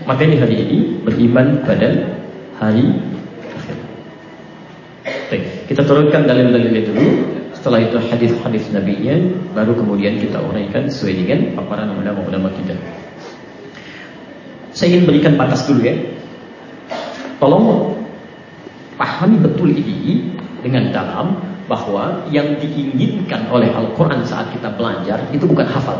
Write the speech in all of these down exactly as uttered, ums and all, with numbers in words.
materi hari ini beriman pada hari akhir. Baik, kita turunkan dalil-dalilnya dulu. Setelah itu hadis-hadis nabinya, baru kemudian kita uraikan sesuai dengan paparan ulama-ulama kita. Saya ingin berikan batas dulu ya. Tolong pahami betul ini dengan dalam, bahwa yang diinginkan oleh Al-Quran saat kita belajar itu bukan hafal,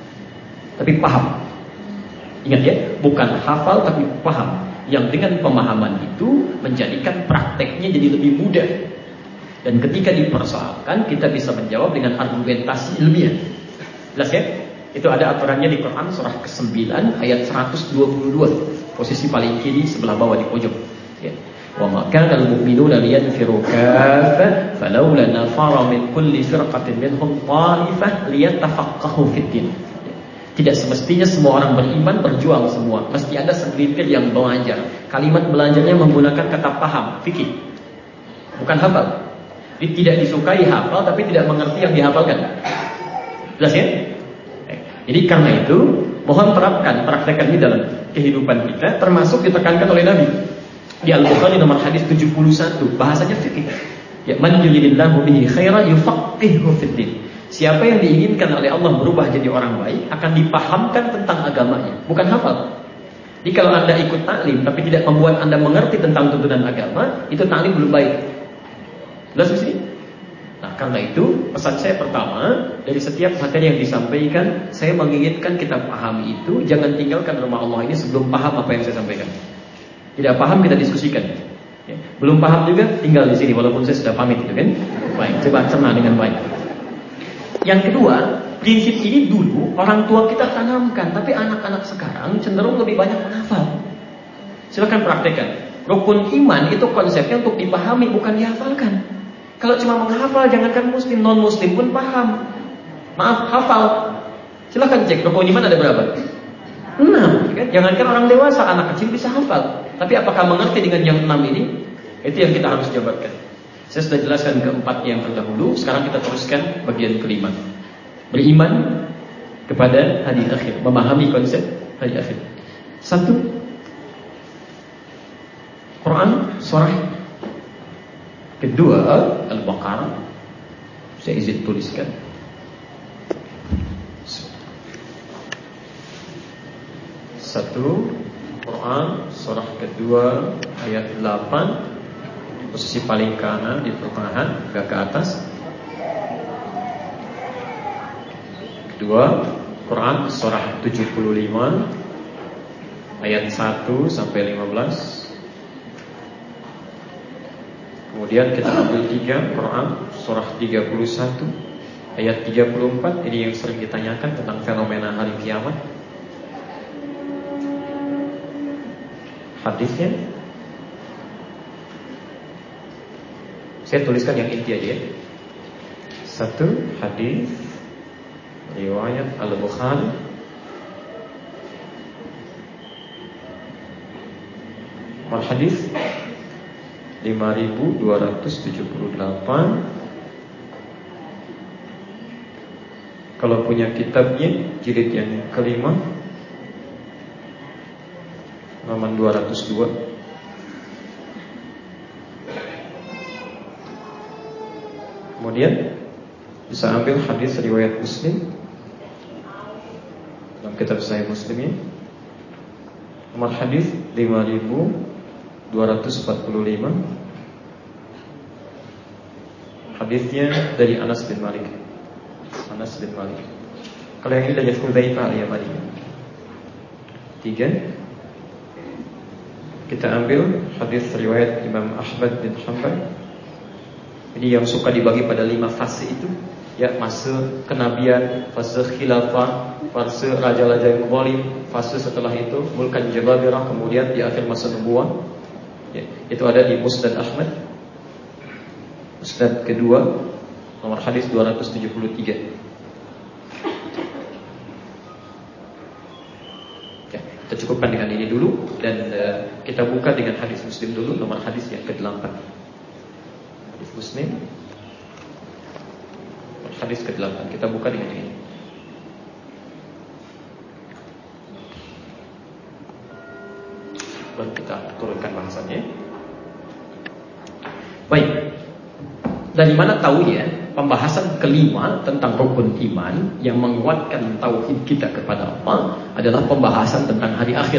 tapi paham. Ingat ya, bukan hafal tapi paham. Yang dengan pemahaman itu menjadikan prakteknya jadi lebih mudah. Dan ketika dipersoalkan, kita bisa menjawab dengan argumentasi ilmiah. Jelas ya? Itu ada aturannya di Quran surah kesembilan ayat seratus dua puluh dua, posisi paling kiri sebelah bawah di pojok ya. Wa ma kana al-mu'minuna liyanfiru kaffah falawla nafara min kulli firqatin minhum ta'ifah liyatafaqahu fid-din. Tidak semestinya semua orang beriman berjuang semua, mesti ada segelintir yang belajar. Kalimat belajarnya menggunakan kata paham, fikih, bukan hafal. Jadi tidak disukai hafal, tapi tidak mengerti yang dihafalkan. Jelas ya? Jadi karena itu, mohon terapkan, praktekkan ini dalam kehidupan kita, termasuk ditekankan oleh Nabi. Di Al-Bukhari nomor hadis tujuh puluh satu, bahasanya fikih. Ya, man yuridillahu bihi khairan yufaqihuhu fid-din. Siapa yang diinginkan oleh Allah berubah jadi orang baik, akan dipahamkan tentang agamanya, bukan hafal. Jadi kalau Anda ikut taklim tapi tidak membuat Anda mengerti tentang tuntunan agama, itu taklim belum baik. Jelas di sini? Nah, karena itu pesan saya pertama, dari setiap materi yang disampaikan, saya menginginkan kita pahami itu. Jangan tinggalkan rumah Allah ini sebelum paham apa yang saya sampaikan. Tidak paham kita diskusikan ya. Belum paham juga tinggal di sini walaupun saya sudah pamit itu kan. Baik, coba cerna dengan baik. Yang kedua, prinsip ini dulu orang tua kita tanamkan, tapi anak-anak sekarang cenderung lebih banyak menghafal. Silakan praktekkan. Rukun iman itu konsepnya untuk dipahami, bukan dihafalkan. Kalau cuma menghafal, jangankan muslim, non muslim pun paham. Maaf, hafal. Silakan cek rukun iman ada berapa? Enam. Kan? Jangankan orang dewasa, anak kecil bisa hafal. Tapi apakah mengerti dengan yang enam ini? Itu yang kita harus jabarkan. Saya sudah jelaskan keempat yang terdahulu. Sekarang kita teruskan bagian kelima. Beriman kepada hari akhir, memahami konsep hari akhir. Satu, Quran surah kedua Al-Baqarah. Saya izin tuliskan. Satu, Quran surah kedua ayat delapan, posisi paling kanan di pertengahan, agak ke atas. Kedua, Quran surah tujuh puluh lima ayat satu sampai lima belas. Kemudian kita ambil tiga, Quran surah tiga puluh satu ayat tiga puluh empat. Ini yang sering ditanyakan tentang fenomena hari kiamat. Hadisnya saya tuliskan yang inti aja ya. Satu, hadis riwayat Al-Bukhari nomor hadis lima ribu dua ratus tujuh puluh delapan. Kalau punya kitabnya jilid yang kelima halaman dua ratus dua. Kemudian bisa ambil hadis riwayat Muslim dalam kitab Sahih Muslimnya, nomor hadis lima ribu dua ratus empat puluh lima. Hadisnya dari Anas bin Malik. Anas bin Malik. Kalau yang ini dari Hudzaifah al-Yamani. Tiga, kita ambil hadis riwayat Imam Ahmad bin Hanbal. Ini yang suka dibagi pada lima fase itu, ya, fase kenabian, fase khilafah, fase raja-raja yang zalim, fase setelah itu mulkan jababirah, kemudian di akhir masa nubuwah. Ya, itu ada di Musnad Ahmad, Musnad kedua, nomor hadis dua ratus tujuh puluh tiga. Ya, kita cukupkan dengan ini dulu. Dan uh, kita buka dengan hadis Muslim dulu, nomor hadis yang kedelapan. Hadis Muslim hadis kedelapan. Kita buka dengan ini. Hadis Baru kita turunkan bahasannya. Baik. Dari mana tahu ya pembahasan kelima tentang rukun iman yang menguatkan tauhid kita kepada Allah adalah pembahasan tentang hari akhir.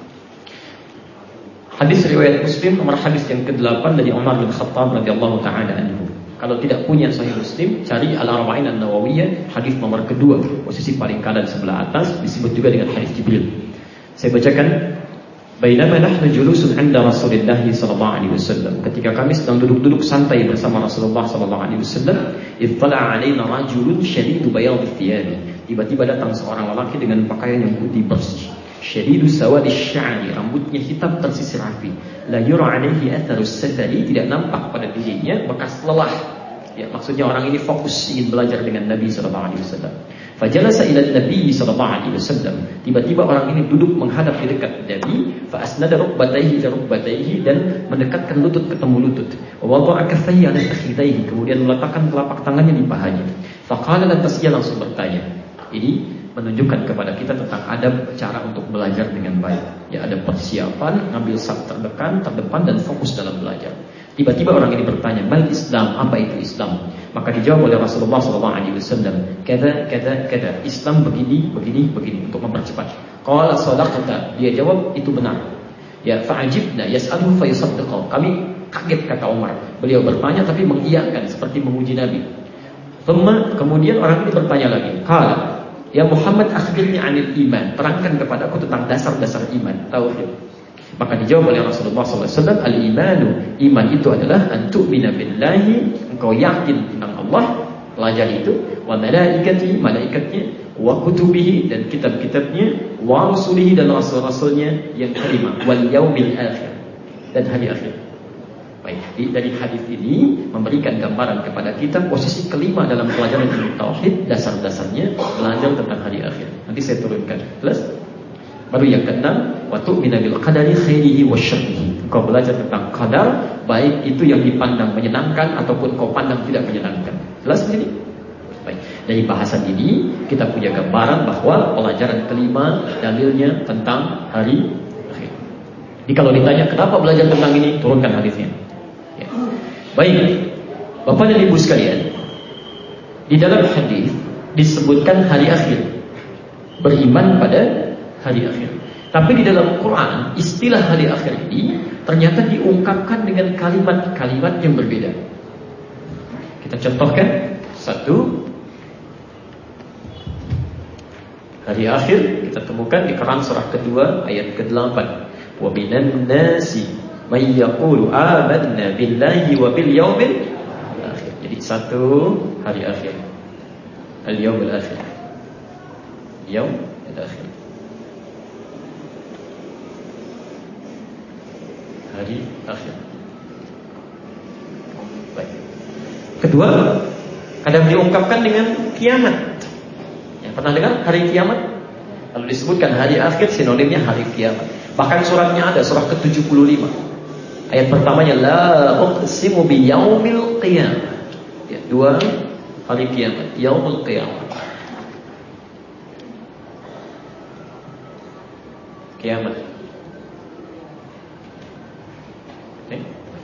Hadis riwayat Muslim nomor hadis yang kedelapan dari Umar bin Khattab radhiyallahu taala anhu. Kalau tidak punya Sahih Muslim, cari Al-Arba'in An-Nawawiyah hadis nomor kedua, posisi paling kanan sebelah atas, disebut juga dengan hadis Jibril. Saya bacakan. Bainama nahnu julusun 'inda Rasulillah sallallahu alaihi wasallam. Ketika kami sedang duduk-duduk santai bersama Rasulullah sallallahu alaihi wasallam, ittala'a 'alaina rajulun shadidu bayadhi thiyabi. Tiba-tiba datang seorang lelaki dengan pakaian yang putih bersih. Shadidu sawadi sya'ri, rambutnya hitam tersisir rapi. La yura 'alaihi atharus safari, tidak nampak pada dirinya bekas lelah. Ya, maksudnya orang ini fokus ingin belajar dengan Nabi sallallahu alaihi wasallam. Fajalasa ila Nabi sallallahu alaihi wasallam. Tiba-tiba orang ini duduk menghadap di dekat Nabi, fa asnada rukbatayhi ila rukbatayhi, dan mendekatkan lutut ketemu lutut. Wa wada'a kaffayhi ala fakhidayhi, kemudian meletakkan telapak tangannya di pahanya. Faqala, lantas ia langsung bertanya. Ini menunjukkan kepada kita tentang adab cara untuk belajar dengan baik. Ya, ada persiapan, ngambil saf terdepan, terdepan dan fokus dalam belajar. Tiba-tiba orang ini bertanya, "Mal Islam? Apa itu Islam?" Maka dijawab oleh Rasulullah sallallahu alaihi wasallam, "Kada, kada, kada. Islam begini, begini, begini," untuk mempercepat. Qala sadaqta. Dia jawab, itu benar. Ya, fa'ajibna yas'aluhu fayusaddiqu. Kami kaget, kata Umar. Beliau bertanya tapi mengiyakan seperti menguji Nabi. Thumma, kemudian orang ini bertanya lagi. Qala, ya Muhammad, akhbirni 'anil iman. Terangkan kepadaku tentang dasar-dasar iman, tauhid. Maka dijawab oleh Rasulullah sallallahu alaihi wasallam, al-imanu, iman itu adalah antu'mina billahi, engkau yakin tentang Allah, pelajari itu, wa malaikati, malaikatnya, wa kutubihi, dan kitab-kitabnya, wa rusulihi, dan rasul-rasulnya yang terima, wal yaumil akhir, dan hari akhir. Baik, dari hadis ini memberikan gambaran kepada kita posisi kelima dalam pelajaran ilmu tauhid, dasar-dasarnya belajar tentang hari akhir. Nanti saya turunkan. Plus baru yang keenam, wa tu'mina bil qadari khairihi wa syarrihi. Kau belajar tentang qadar, baik itu yang dipandang menyenangkan ataupun kau pandang tidak menyenangkan. Jelas ini? Baik. Dari bahasan ini kita punya gambaran bahwa pelajaran kelima dalilnya tentang hari akhir. Jadi kalau ditanya kenapa belajar tentang ini, turunkan hadisnya. Ya. Baik. Bapak dan Ibu sekalian, di dalam hadis disebutkan hari akhir. Beriman pada hari akhir. Tapi di dalam Quran, istilah hari akhir ini ternyata diungkapkan dengan kalimat-kalimat yang berbeda. Kita contohkan. Satu, hari akhir kita temukan di Quran surah kedua ayat kedelapan. Wa minan nasi may yaqulu amanna billahi wa bil yaumil akhir. Jadi satu, hari akhir. Al-yaumil akhir. Yaum al-akhir. Hari akhir. Baik. Kedua, kadang diungkapkan dengan kiamat. Yang pernah dengar hari kiamat? Lalu disebutkan hari akhir, sinonimnya hari kiamat. Bahkan suratnya ada, surah ke tujuh puluh lima. Ayat pertamanya la uqsimu bi yaumil qiyamah. Ya, dua, hari kiamat, yaumul qiyamah. Kiamat. Okay.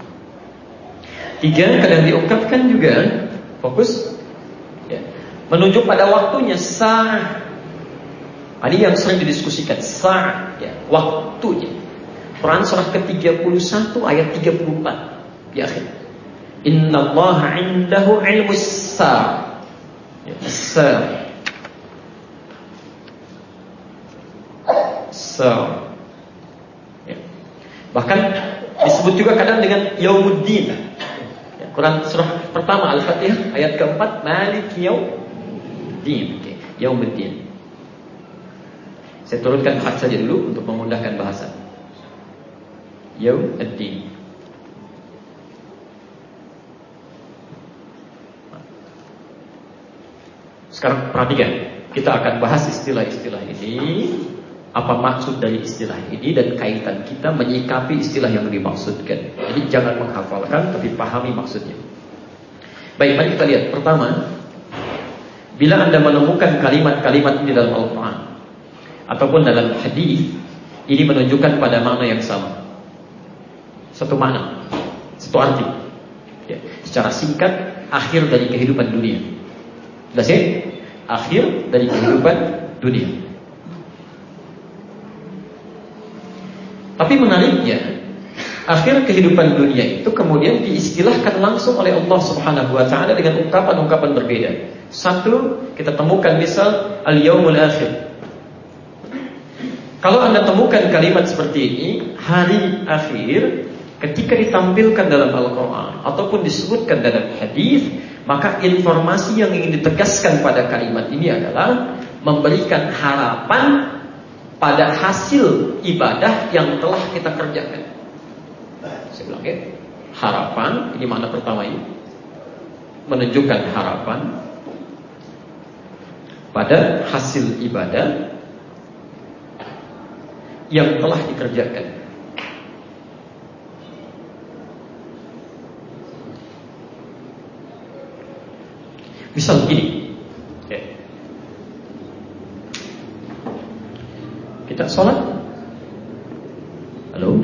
Tiga, kadang diungkapkan juga fokus ya, menunjuk pada waktunya, sa'ah. Ini yang sering didiskusikan, sa'ah ya, waktunya. Quran surah ke tiga puluh satu ayat tiga puluh empat di akhir. Innallaha 'indahu 'ilmus sa'ah. Ya, sa'ah. Sa'ah. Ya. Bahkan disebut juga kadang dengan Yaumuddin. Ya, Quran surah pertama Al-Fatihah ayat keempat, Maliki Yaumiddin. Okay. Yaumuddin. Saya turunkan hak saja dulu untuk memudahkan bahasa. Yaumuddin. Sekarang perhatikan, kita akan bahas istilah-istilah ini. Apa maksud dari istilah ini dan kaitan kita menyikapi istilah yang dimaksudkan. Jadi jangan menghafalkan, tapi pahami maksudnya. Baik, mari kita lihat. Pertama, bila Anda menemukan kalimat-kalimat ini dalam Al-Quran ataupun dalam hadis Ini menunjukkan pada makna yang sama. Satu makna, satu arti. Ya. Secara singkat, akhir dari kehidupan dunia. Jelas ya? Akhir dari kehidupan dunia. Tapi menariknya, akhir kehidupan dunia itu kemudian diistilahkan langsung oleh Allah Subhanahu wa taala dengan ungkapan-ungkapan berbeda. Satu, kita temukan misal al-yaumul akhir. Kalau Anda temukan kalimat seperti ini, hari akhir, ketika ditampilkan dalam Al-Quran ataupun disebutkan dalam hadis, maka informasi yang ingin ditegaskan pada kalimat ini adalah memberikan harapan pada hasil ibadah yang telah kita kerjakan. Saya bilang ya, harapan, ini makna pertama ini, menunjukkan harapan pada hasil ibadah yang telah dikerjakan. Misal begini, ya. Kita sholat, halo,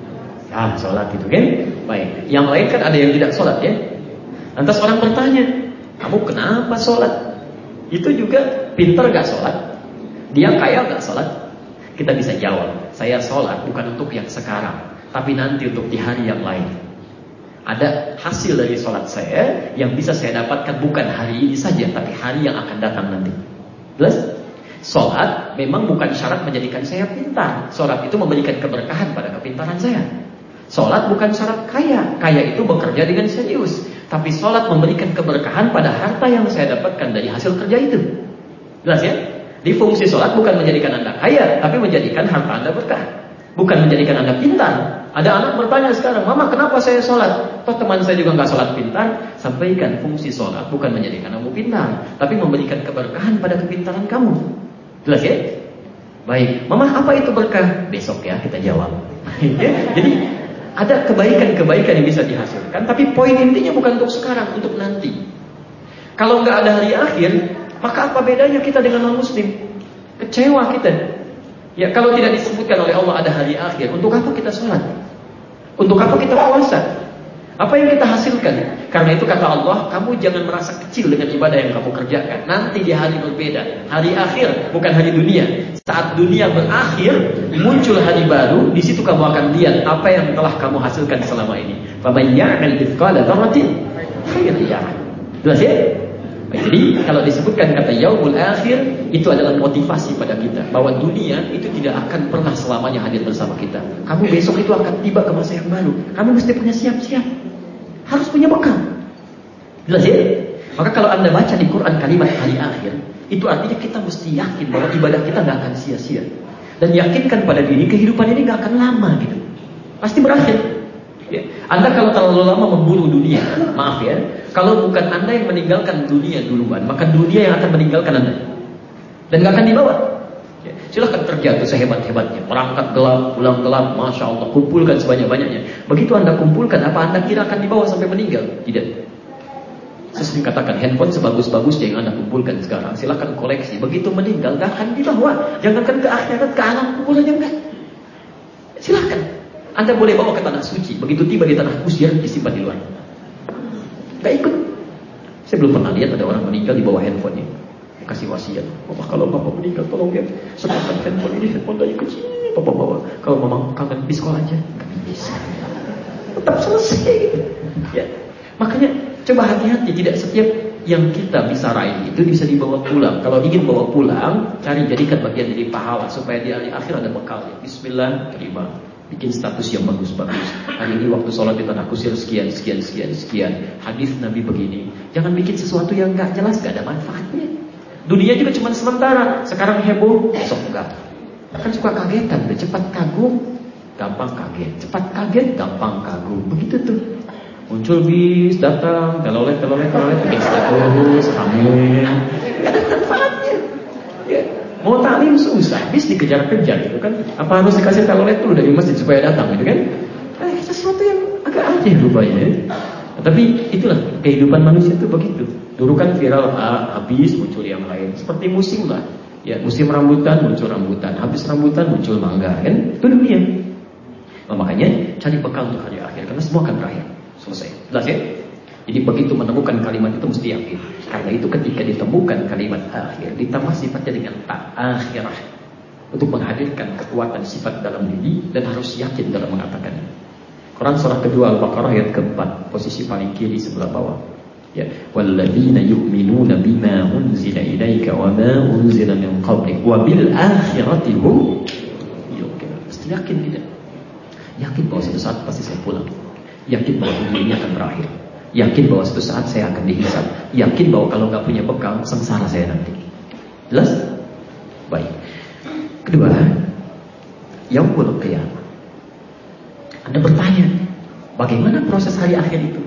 ya sholat itu kan, baik. Yang lain kan ada yang tidak sholat ya. Lantas orang bertanya, kamu kenapa sholat? Itu juga pintar gak sholat? Dia kaya gak sholat? Kita bisa jawab, saya sholat bukan untuk yang sekarang, tapi nanti untuk di hari yang lain. Ada hasil dari sholat saya yang bisa saya dapatkan bukan hari ini saja, tapi hari yang akan datang nanti. Jelas? Sholat memang bukan syarat menjadikan saya pintar. Sholat itu memberikan keberkahan pada kepintaran saya. Sholat bukan syarat kaya. Kaya itu bekerja dengan serius. Tapi sholat memberikan keberkahan pada harta yang saya dapatkan dari hasil kerja itu. Jelas ya? Di fungsi sholat bukan menjadikan Anda kaya, tapi menjadikan harta Anda berkah. Bukan menjadikan Anda pintar. Ada anak bertanya sekarang, Mama kenapa saya sholat? Toh teman saya juga nggak sholat pintar. Sampaikan fungsi sholat bukan menjadikan kamu pintar, tapi memberikan keberkahan pada kepintaran kamu. Jelas ya? Baik, Mama apa itu berkah? Besok ya kita jawab. Jadi ada kebaikan-kebaikan yang bisa dihasilkan, tapi poin intinya bukan untuk sekarang, untuk nanti. Kalau nggak ada hari akhir, maka apa bedanya kita dengan non-muslim? Kecewa kita. Ya kalau tidak disebutkan oleh Allah ada hari akhir, untuk apa kita sholat? Untuk apa kita puasa? Apa yang kita hasilkan? Karena itu kata Allah, kamu jangan merasa kecil dengan ibadah yang kamu kerjakan. Nanti di hari berbeda, hari akhir, bukan hari dunia. Saat dunia berakhir, muncul hari baru. Di situ kamu akan lihat apa yang telah kamu hasilkan selama ini. Faman ya'mal mithqala dzarratin khairan yarah. Jelas ya? Jadi kalau disebutkan kata yaumul akhir, itu adalah motivasi pada kita bahwa dunia itu tidak akan pernah selamanya hadir bersama kita. Kamu besok itu akan tiba ke masa yang baru. Kamu mesti punya siap-siap, harus punya bekal. Jelas ya? Maka kalau Anda baca di Quran kalimat hari akhir, itu artinya kita mesti yakin bahwa ibadah kita nggak akan sia-sia, dan yakinkan pada diri kehidupan ini nggak akan lama gitu, pasti berakhir. Ya. Anda kalau terlalu lama memburu dunia, maaf ya, kalau bukan Anda yang meninggalkan dunia duluan, maka dunia yang akan meninggalkan Anda, dan gak akan dibawa. Ya. Silahkan kerja tuh sehebat-hebatnya, berangkat gelap, pulang gelap, masya Allah, kumpulkan sebanyak-banyaknya. Begitu Anda kumpulkan, apa Anda kira akan dibawa sampai meninggal? Tidak. Saya sering katakan, handphone sebagus-bagusnya yang Anda kumpulkan sekarang, silahkan koleksi. Begitu meninggal, gak akan dibawa. Jangankan ke akhirat, ke alam kubur aja enggak. Silahkan. Anda boleh bawa ke tanah suci, begitu tiba di tanah kusir disimpan di luar. Gak ikut. Saya belum pernah lihat ada orang meninggal di bawah handphonenya. Kasih wasiat, Bapak kalau Bapak meninggal tolong ya sebutkan handphone ini, handphone dari kecil Bapak bawa. Kalau Mama kangen di sekolah aja, gak bisa. Tetap selesai gitu. Ya. Makanya coba hati-hati, tidak setiap yang kita bisa raih itu bisa dibawa pulang. Kalau ingin bawa pulang, cari jadikan bagian dari pahala supaya di akhir ada bekalnya. Bismillah, terima. Bikin status yang bagus-bagus. Hari ini waktu sholat di tanah kusir sekian, sekian, sekian, sekian. Hadis Nabi begini. Jangan bikin sesuatu yang gak jelas, gak ada manfaatnya. Dunia juga cuma sementara. Sekarang heboh, besok enggak. Kan suka kagetan, udah cepat kagum, gampang kaget. Cepat kaget, gampang kagum. Begitu tuh. Muncul bis, datang, telolet, telolet, telolet, bikin status, ramen. Gak ada manfaatnya. Ya. Mau taklim susah, bis dikejar-kejar gitu kan. Apa harus dikasih telolet dulu dari masjid supaya datang gitu kan? Eh, sesuatu yang agak aneh rupanya. Nah, tapi itulah kehidupan manusia itu begitu. Dulu kan viral A, habis muncul yang lain. Seperti musim lah. Ya, musim rambutan muncul rambutan, habis rambutan muncul mangga, kan? Itu dunia. Nah, makanya cari bekal untuk hari akhir, karena semua akan berakhir. Selesai. Jelas ya? Jadi begitu menemukan kalimat itu mesti yakin. Karena itu ketika ditemukan kalimat akhir, ditambah sifatnya dengan tak akhirah, untuk menghadirkan kekuatan sifat dalam diri dan harus yakin dalam mengatakannya. Quran surah kedua Al-Baqarah ayat keempat, posisi paling kiri sebelah bawah. Ya, walladzina yu'minuna bima unzila ilaika wa ma unzila min qablik wa bil akhirati hum yuqinun. Mesti yakin tidak? Yakin bahwa suatu saat pasti saya pulang. Yakin bahwa dunia ini akan berakhir. Yakin bahwa suatu saat saya akan dihisab. Yakin bahwa kalau nggak punya bekal, sengsara saya nanti. Jelas? Baik. Kedua, yaumul qiyamah. Anda bertanya, bagaimana proses hari akhir itu?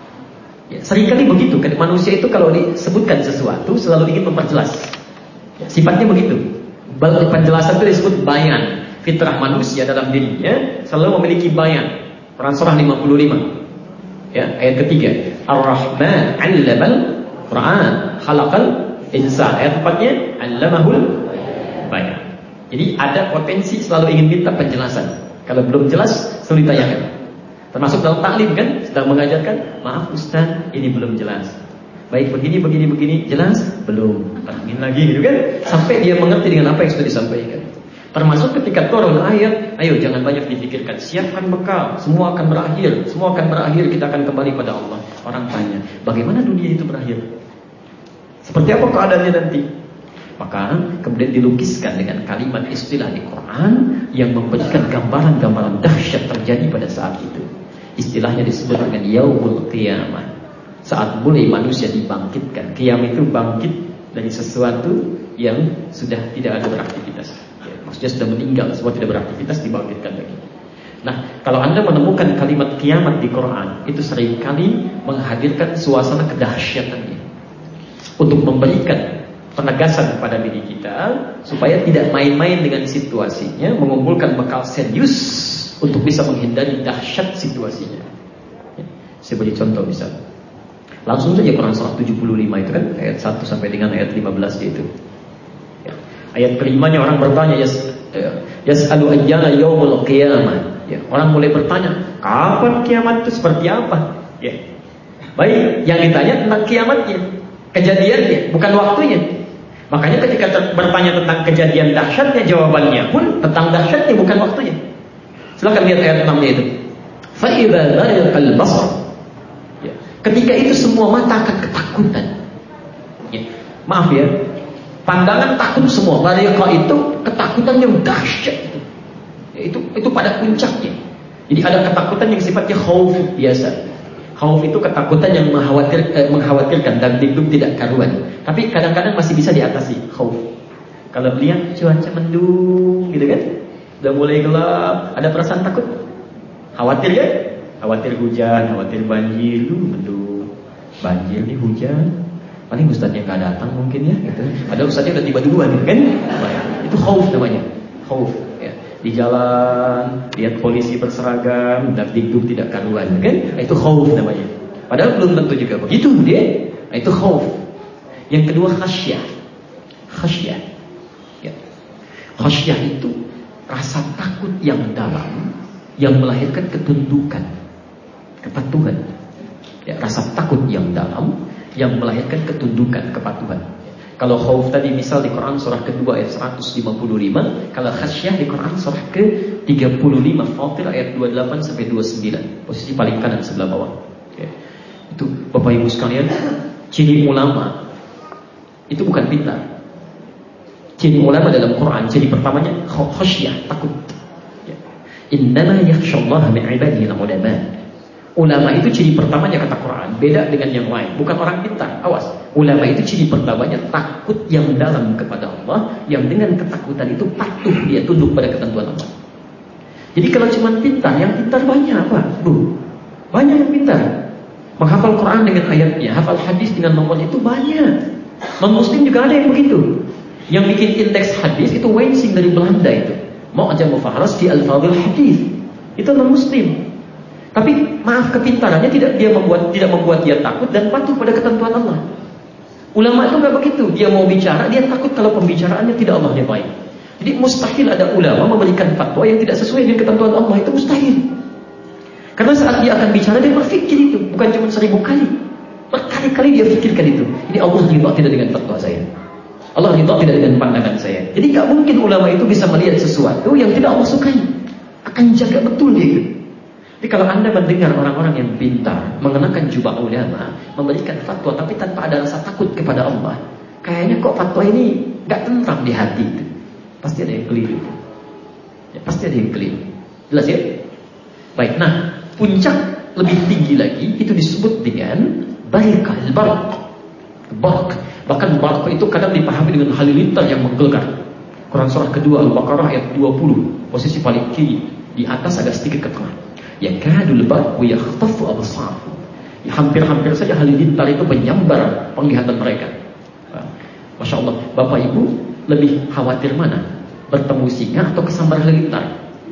Ya, seringkali begitu, kan manusia itu kalau disebutkan sesuatu selalu ingin memperjelas. Ya, sifatnya begitu. Penjelasan itu disebut bayan. Fitrah manusia dalam dirinya selalu memiliki bayan. Quran surah lima puluh lima. Ya, ayat ketiga. Ar-Rahman 'allamal Quran, khalaqal insan. Ayat empatnya, 'allamahul bayan. Jadi ada potensi selalu ingin minta penjelasan. Kalau belum jelas, sulit ditanyakan. Termasuk dalam taklim kan, sedang mengajarkan, maaf Ustaz, ini belum jelas. Baik begini, begini, begini, jelas? Belum. Ingin lagi gitu kan, sampai dia mengerti dengan apa yang sudah disampaikan. Termasuk ketika turun ayat, ayo jangan banyak dipikirkan, siapkan bekal, semua akan berakhir, semua akan berakhir, kita akan kembali pada Allah. Orang tanya, bagaimana dunia itu berakhir? Seperti apa keadaannya nanti? Maka kemudian dilukiskan dengan kalimat istilah di Quran yang memberikan gambaran-gambaran dahsyat terjadi pada saat itu. Istilahnya disebut dengan yaumul qiyamah. Saat mulai manusia dibangkitkan. Qiyam itu bangkit dari sesuatu yang sudah tidak ada beraktivitas. Ya, maksudnya sudah meninggal, semua tidak beraktivitas, dibangkitkan lagi. Nah, kalau Anda menemukan kalimat kiamat di Quran, itu seringkali menghadirkan suasana kedahsyatannya untuk memberikan penegasan kepada diri kita supaya tidak main-main dengan situasinya, mengumpulkan bekal serius untuk bisa menghindari dahsyat situasinya. Ya, saya beri contoh misal. Langsung saja Quran surah tujuh puluh lima itu kan ayat satu sampai dengan ayat lima belas itu. Ya, ayat kelimanya orang bertanya, yas yas'alu ayyana yaumul qiyamah. Ya, orang mulai bertanya, kapan kiamat itu, seperti apa? Ya. Baik, yang ditanya tentang kiamatnya, kejadiannya, bukan waktunya. Makanya ketika bertanya tentang kejadian dahsyatnya, jawabannya pun tentang dahsyatnya, bukan waktunya. Silakan lihat ayat enam-nya itu. Fa idza bariqal basar. Ya. Ketika itu semua mata akan ketakutan. Ya. Maaf ya, pandangan takut semua. Bariqa itu ketakutan yang dahsyat itu. Ya, itu itu pada puncaknya. Jadi ada ketakutan yang sifatnya khauf biasa. Khauf itu ketakutan yang mengkhawatir, eh, mengkhawatirkan dan hidup tidak karuan. Tapi kadang-kadang masih bisa diatasi khauf. Kalau lihat cuaca mendung gitu kan, udah mulai gelap, ada perasaan takut? Khawatir kan? Khawatir hujan, khawatir banjir, lu mendung, banjir nih hujan. Paling ustadznya nggak datang mungkin ya gitu. Ada ustadznya udah tiba duluan kan? Itu khauf namanya. Khauf ya. Di jalan lihat polisi berseragam dan hidup tidak karuan kan? Itu khauf namanya. Padahal belum tentu juga begitu dia. Itu khauf. Yang kedua khasyah. Khasyah. Ya. Khasyah itu rasa takut yang dalam yang melahirkan ketundukan, kepatuhan. Ya, rasa takut yang dalam yang melahirkan ketundukan, kepatuhan. Kalau khauf tadi misal di Quran surah kedua ayat seratus lima puluh lima, kalau khasyah di Quran surah ke tiga puluh lima Fatir ayat dua puluh delapan sampai dua puluh sembilan, posisi paling kanan sebelah bawah. Ya. Itu Bapak Ibu sekalian, ciri ulama itu bukan pintar. Ciri ulama dalam Quran, ciri pertamanya khasyah, takut. Ya. Innama yakhsyallaha min ibadihi al-ulama. Ulama itu ciri pertamanya kata Quran, beda dengan yang lain. Bukan orang pintar, awas. Ulama itu ciri pertamanya takut yang dalam kepada Allah, yang dengan ketakutan itu patuh dia tunduk pada ketentuan Allah. Jadi kalau cuma pintar, yang pintar banyak apa? Bu, banyak yang pintar. Menghafal Quran dengan ayatnya, hafal hadis dengan nomornya itu banyak. Non-muslim juga ada yang begitu. Yang bikin indeks hadis itu Wensing dari Belanda itu. Mau aja mufaharas fi al-fadhil hadis. Itu non-muslim. Tapi maaf, kepintarannya tidak dia membuat tidak membuat dia takut dan patuh pada ketentuan Allah. Ulama itu nggak begitu. Dia mau bicara, dia takut kalau pembicaraannya tidak Allah ridhai. Jadi mustahil ada ulama memberikan fatwa yang tidak sesuai dengan ketentuan Allah. Itu mustahil. Karena saat dia akan bicara, dia berpikir itu. Bukan cuma seribu kali. Berkali-kali dia pikirkan itu. Jadi Allah ridha tidak dengan fatwa saya. Allah ridha tidak dengan pandangan saya. Jadi nggak mungkin ulama itu bisa melihat sesuatu yang tidak Allah sukai. Akan jaga betul dia itu. Jadi kalau Anda mendengar orang-orang yang pintar mengenakan jubah ulama, memberikan fatwa tapi tanpa ada rasa takut kepada Allah, kayaknya kok fatwa ini nggak tentram di hati itu. Pasti ada yang keliru. Ya, pasti ada yang keliru. Jelas ya? Baik, nah puncak lebih tinggi lagi itu disebut dengan barikah, barak. Barak. Bahkan barak itu kadang dipahami dengan halilintar yang menggelegar. Quran surah kedua Al-Baqarah ayat dua puluh, posisi paling kiri, di atas agak sedikit ke tengah. Yakadul barqu yakhtafu absar. Ya, hampir-hampir saja halilintar itu menyambar penglihatan mereka. Masya Allah, Bapak Ibu lebih khawatir mana? Bertemu singa atau kesambar halilintar?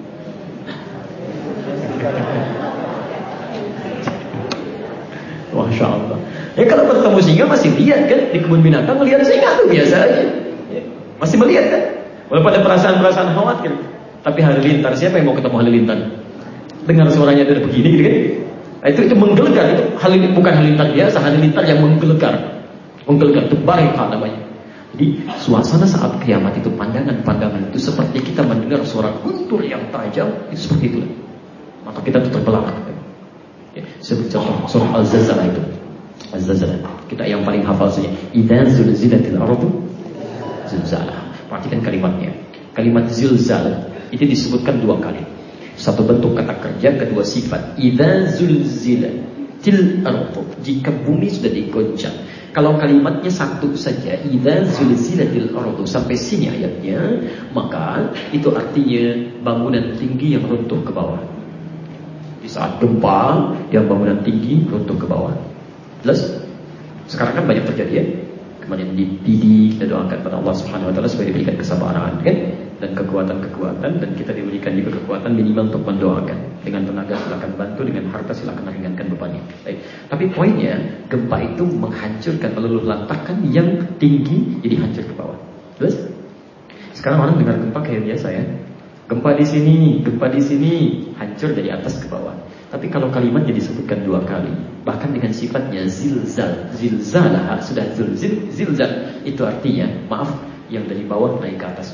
Masya Allah. Ya kalau bertemu singa masih lihat kan, di kebun binatang melihat singa itu biasa aja. Masih melihat kan? Walaupun ada perasaan-perasaan khawatir. Tapi halilintar, siapa yang mau ketemu halilintar? Dengar suaranya dari begini gitu kan? Nah, itu itu menggelegar, itu halilintar, bukan halilintar biasa, halilintar yang menggelegar. Menggelegar itu barikah namanya. Jadi suasana saat kiamat itu, pandangan-pandangan itu seperti kita mendengar suara guntur yang tajam, itu seperti itulah. Maka kita tuh terbelah. Ya, seperti contoh surah Al-Zalzalah itu. Al-Zalzalah. Kita yang paling hafal saja. Idza zulzilatil ardu zilzalaha. Perhatikan kalimatnya. Kalimat zilzal itu disebutkan dua kali. Satu bentuk kata kerja, kedua sifat. Idza zulzilatil ardu. Jika bumi sudah digoncang. Kalau kalimatnya satu saja, idza zulzilatil ardu, sampai sini ayatnya, maka itu artinya bangunan tinggi yang runtuh ke bawah. Di saat gempa, yang bangunan tinggi runtuh ke bawah. Jelas? Sekarang kan banyak terjadi ya. Kemudian dididik, kita doakan pada Allah Subhanahu Wa Taala supaya diberikan kesabaran, kan? Dan kekuatan-kekuatan, dan kita diberikan juga kekuatan minimal untuk mendoakan. Dengan tenaga silakan bantu, dengan harta silakan ringankan bebannya. Baik. Tapi poinnya, gempa itu menghancurkan, meluluh lantakkan yang tinggi jadi hancur ke bawah. Terus? Sekarang orang dengar gempa kayak biasa ya. Gempa di sini, gempa di sini, hancur dari atas ke bawah. Tapi kalau kalimatnya disebutkan dua kali, bahkan dengan sifatnya zilzal, zilzalah, sudah zilzil, zilzal, itu artinya, maaf, yang dari bawah naik ke atas.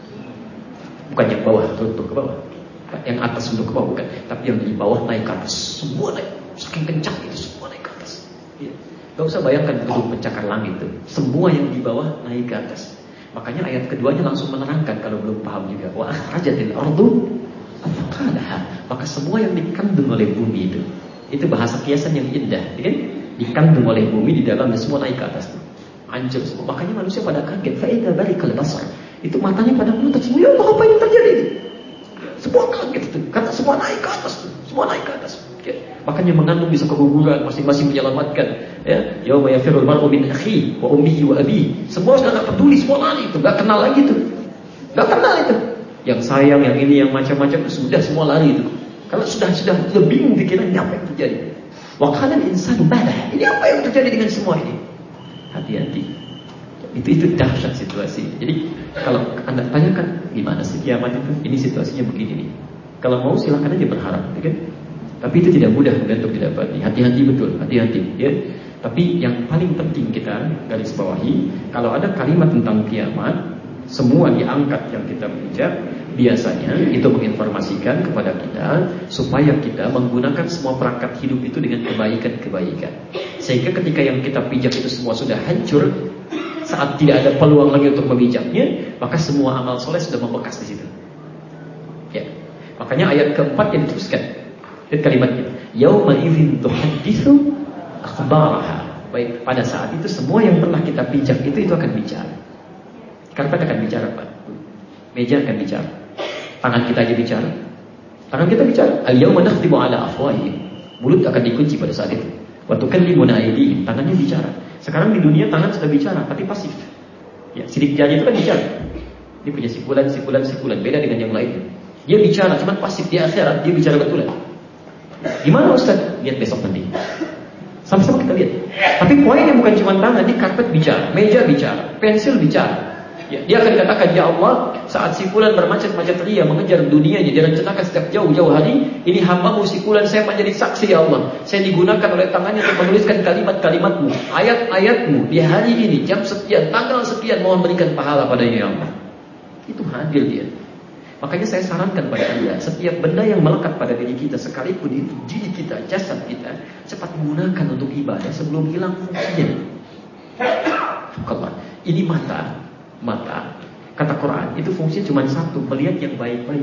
Bukan yang bawah runtuh ke bawah, yang atas runtuh ke bawah, bukan. Tapi yang dari bawah naik ke atas, semua naik, saking kencang itu semua naik ke atas. Ya. Gak usah bayangkan gedung pencakar langit itu, semua yang di bawah naik ke atas. Makanya ayat keduanya langsung menerangkan kalau belum paham juga. Wa akhrajatil ardu athqalaha. Maka semua yang dikandung oleh bumi itu, itu bahasa kiasan yang indah, ya kan? Dikandung oleh bumi di dalamnya, semua naik ke atas tuh. Hancur semua. Makanya manusia pada kaget. Fa idza barikal basar. Itu matanya pada menutup semua. Ya Allah, apa yang terjadi? Semua kaget itu. Karena semua naik ke atas tuh. Semua naik ke atas. Ya. Makanya mengandung bisa keguguran, masing-masing menyelamatkan. Ya, yauma yafirul mar'u min akhi wa ummihi wa abi. Semua sudah enggak peduli, semua lari itu, enggak kenal lagi tuh. Enggak kenal itu. Yang sayang, yang ini, yang macam-macam itu sudah semua lari itu. Kalau sudah sudah sudah bingung pikirannya apa yang terjadi. Wa qala al-insanu malah. Ini apa yang terjadi dengan semua ini? Hati-hati. Itu itu dahsyat situasi. Jadi kalau Anda tanyakan gimana sih kiamat itu? Ini situasinya begini nih. Kalau mau silakan aja berharap, ya kan? Tapi itu tidak mudah untuk didapati. Hati-hati betul, hati-hati, ya. Tapi yang paling penting kita garis bawahi, kalau ada kalimat tentang kiamat, semua diangkat yang kita pijak, biasanya itu menginformasikan kepada kita supaya kita menggunakan semua perangkat hidup itu dengan kebaikan-kebaikan. Sehingga ketika yang kita pijak itu semua sudah hancur, saat tidak ada peluang lagi untuk memijaknya, maka semua amal soleh sudah membekas di situ. Ya. Makanya ayat keempat yang diteruskan, lihat kalimatnya, yauma idzin tuhadditsu akhbaraha. Baik, pada saat itu semua yang pernah kita pijak itu itu akan bicara. Karpet akan bicara, Pak. Meja akan bicara. Tangan kita aja bicara. Tangan kita bicara. Al-yauma nakhtimu ala afwahihim. Mulut akan dikunci pada saat itu. Wa tukallimuna aydihim. Tangannya bicara. Sekarang di dunia tangan sudah bicara, tapi pasif. Ya, sidik jari itu kan bicara. Dia punya sikulan, sikulan, sikulan. Beda dengan yang lain. Dia bicara, cuma pasif. Di akhirat dia bicara betulan. Gimana Ustaz? Lihat besok nanti. Sama-sama kita lihat. Tapi poinnya bukan cuma tangan, di karpet bicara, meja bicara, pensil bicara. Ya, dia akan katakan, ya Allah, saat si fulan bermacet-macet ria mengejar dunianya, dia rencanakan setiap jauh-jauh hari, ini hambamu si fulan, saya menjadi saksi ya Allah. Saya digunakan oleh tangannya untuk menuliskan kalimat-kalimatmu, ayat-ayatmu di hari ini, jam sekian, tanggal sekian, mohon berikan pahala padanya ya Allah. Itu hadir dia. Makanya saya sarankan pada Anda, setiap benda yang melekat pada diri kita, sekalipun itu diri kita, jasad kita, cepat menggunakan untuk ibadah sebelum hilang fungsinya. Kalau ini mata, mata, kata Quran, itu fungsinya cuma satu, melihat yang baik-baik.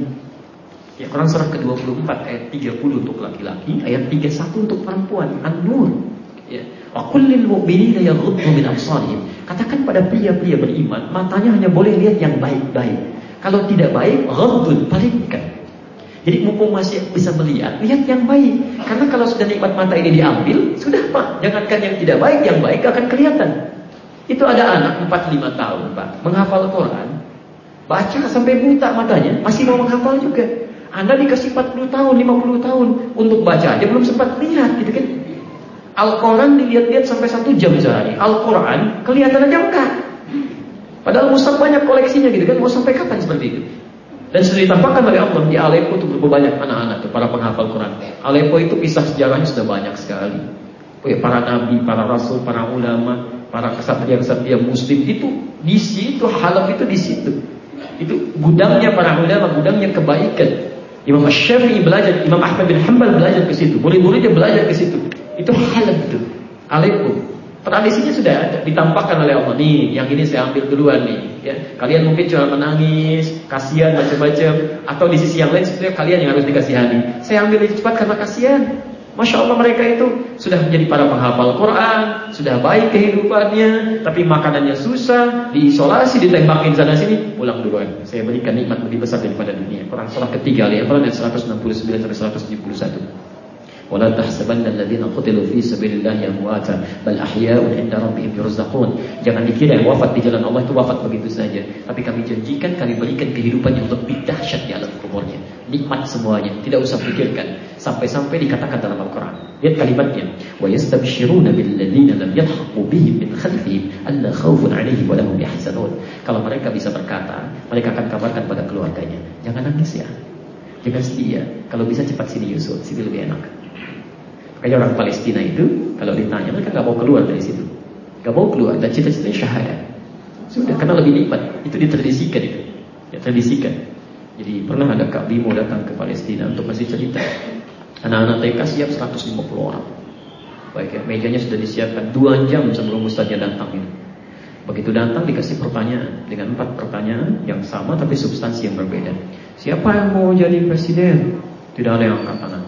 Ya, Quran surah ke dua puluh empat ayat tiga puluh untuk laki-laki, ayat tiga puluh satu untuk perempuan, An-Nur. Ya, wa qul lil mu'minina yaghuddu min absarihim. Katakan pada pria-pria beriman, matanya hanya boleh lihat yang baik-baik. Kalau tidak baik, ghaddun, palingkan. Jadi mumpung masih bisa melihat, lihat yang baik. Karena kalau sudah nikmat mata ini diambil, sudah Pak, jangankan yang tidak baik, yang baik akan kelihatan. Itu ada anak empat lima tahun Pak, menghafal Quran, baca sampai buta matanya, masih mau menghafal juga. Anda dikasih empat puluh tahun, lima puluh tahun untuk baca aja belum sempat lihat gitu kan. Al-Quran dilihat-lihat sampai satu jam sehari. Al-Quran kelihatan aja enggak. Padahal mushaf banyak koleksinya gitu kan, mau sampai kapan seperti itu? Dan sudah ditampakkan oleh Allah di Aleppo itu berapa banyak anak-anak tuh, para penghafal Quran. Aleppo itu kisah sejarahnya sudah banyak sekali. Para nabi, para rasul, para ulama, para kesatria-kesatria muslim itu di situ, Halab itu di situ. Itu gudangnya para ulama, gudangnya kebaikan. Imam Syafi'i belajar, Imam Ahmad bin Hanbal belajar ke situ, murid-muridnya belajar ke situ. Itu Halab itu, Aleppo. Tradisinya sudah ada, ditampakkan oleh Allah. Nih, yang ini saya ambil duluan nih. Ya, kalian mungkin cuma menangis, kasihan macam-macam, atau di sisi yang lain sebenarnya kalian yang harus dikasihani. Saya ambil itu cepat karena kasihan. Masya Allah, mereka itu sudah menjadi para penghafal Quran, sudah baik kehidupannya, tapi makanannya susah, diisolasi, ditembakin sana sini, pulang duluan. Saya berikan nikmat lebih besar daripada dunia. Quran surah ketiga ayat seratus enam puluh sembilan sampai seratus tujuh puluh satu. ولا تحسبن الذين قتلوا في سبيل الله أمواتا بل أحياء عند ربهم يرزقون. Jangan dikira yang wafat di jalan Allah itu wafat begitu saja, tapi kami janjikan kami berikan kehidupan yang lebih dahsyat di alam kuburnya, nikmat semuanya, tidak usah pikirkan. Sampai-sampai dikatakan dalam Al-Quran, lihat kalimatnya, wa yastabshiruna bil ladzina lam yalhaqu bihim min khalfihim alla khaufun 'alaihim wa lahum yahzanun. Kalau mereka bisa berkata, mereka akan kabarkan pada keluarganya, jangan nangis ya, jangan sedih ya, kalau bisa cepat sini Yusuf, sini lebih enak. Makanya orang Palestina itu kalau ditanya, mereka gak mau keluar dari situ, gak mau keluar, dan cita-citanya syahadat. Sudah, karena lebih nikmat. Itu ditradisikan itu, ya, tradisikan. Jadi pernah ada Kak Bimo datang ke Palestina untuk masih cerita, anak-anak T K siap seratus lima puluh orang. Baik ya, mejanya sudah disiapkan dua jam sebelum ustaznya datang itu. Begitu datang dikasih pertanyaan dengan empat pertanyaan yang sama tapi substansi yang berbeda. Siapa yang mau jadi presiden? Tidak ada yang angkat tangan.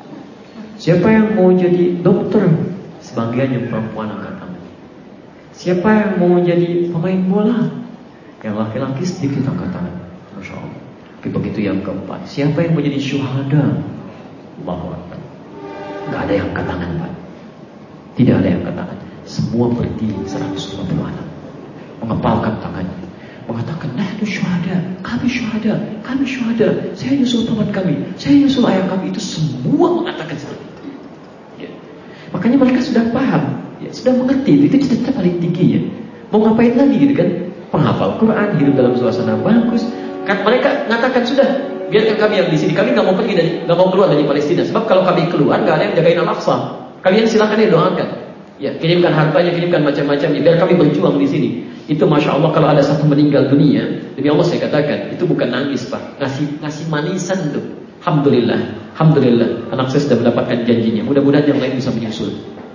Siapa yang mau jadi dokter? Sebagian yang perempuan angkat tangan. Siapa yang mau jadi pemain bola? Yang laki-laki sedikit angkat tangan. Masya Allah. Tapi begitu yang keempat, siapa yang mau jadi syuhada? Allahu Akbar. Gak ada yang angkat tangan, Pak. Tidak ada yang angkat tangan. Semua berdiri seratus lima puluh anak, mengepalkan tangannya, mengatakan, nahnu syuhada, kami syuhada, kami syuhada. Saya nyusul paman kami, saya nyusul ayah kami. Itu semua mengatakan seperti itu. Ya. Makanya mereka sudah paham, ya, sudah mengerti. Itu cita-cita paling tinggi ya. Mau ngapain lagi gitu kan? Penghafal Quran, hidup dalam suasana bagus. Kan mereka mengatakan sudah, biarkan kami yang di sini. Kami nggak mau pergi dari, nggak mau keluar dari Palestina. Sebab kalau kami keluar, nggak ada yang jagain Al-Aqsa. Kalian silakan ya doakan. Ya, kirimkan hartanya, kirimkan macam-macam. Biar kami berjuang di sini. Itu masya Allah kalau ada satu meninggal dunia, demi Allah saya katakan, itu bukan nangis Pak, ngasih ngasih manisan tuh. Alhamdulillah, alhamdulillah, anak saya sudah mendapatkan janjinya. Mudah-mudahan yang lain bisa menyusul.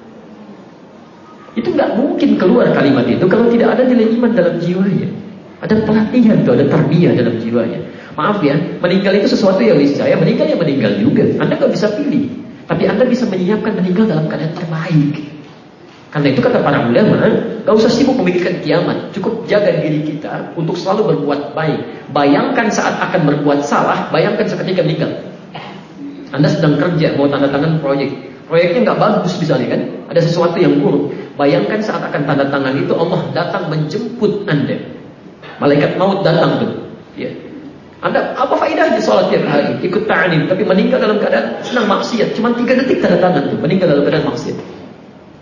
Itu nggak mungkin keluar kalimat itu kalau tidak ada nilai iman dalam jiwanya. Ada pelatihan tuh, ada tarbiyah dalam jiwanya. Maaf ya, meninggal itu sesuatu yang niscaya, meninggal ya meninggal juga. Anda nggak bisa pilih, tapi Anda bisa menyiapkan meninggal dalam keadaan terbaik. Karena itu kata para ulama, gak usah sibuk memikirkan kiamat, cukup jaga diri kita untuk selalu berbuat baik. Bayangkan saat akan berbuat salah, bayangkan seketika meninggal. Anda sedang kerja, mau tanda tangan proyek, proyeknya gak bagus misalnya kan, ada sesuatu yang buruk. Bayangkan saat akan tanda tangan itu Allah datang menjemput Anda, malaikat maut datang tuh. Ya. Anda apa faedahnya sholat tiap hari, ikut ta'lim, tapi meninggal dalam keadaan senang maksiat, cuma tiga detik tanda tangan tuh, meninggal dalam keadaan maksiat.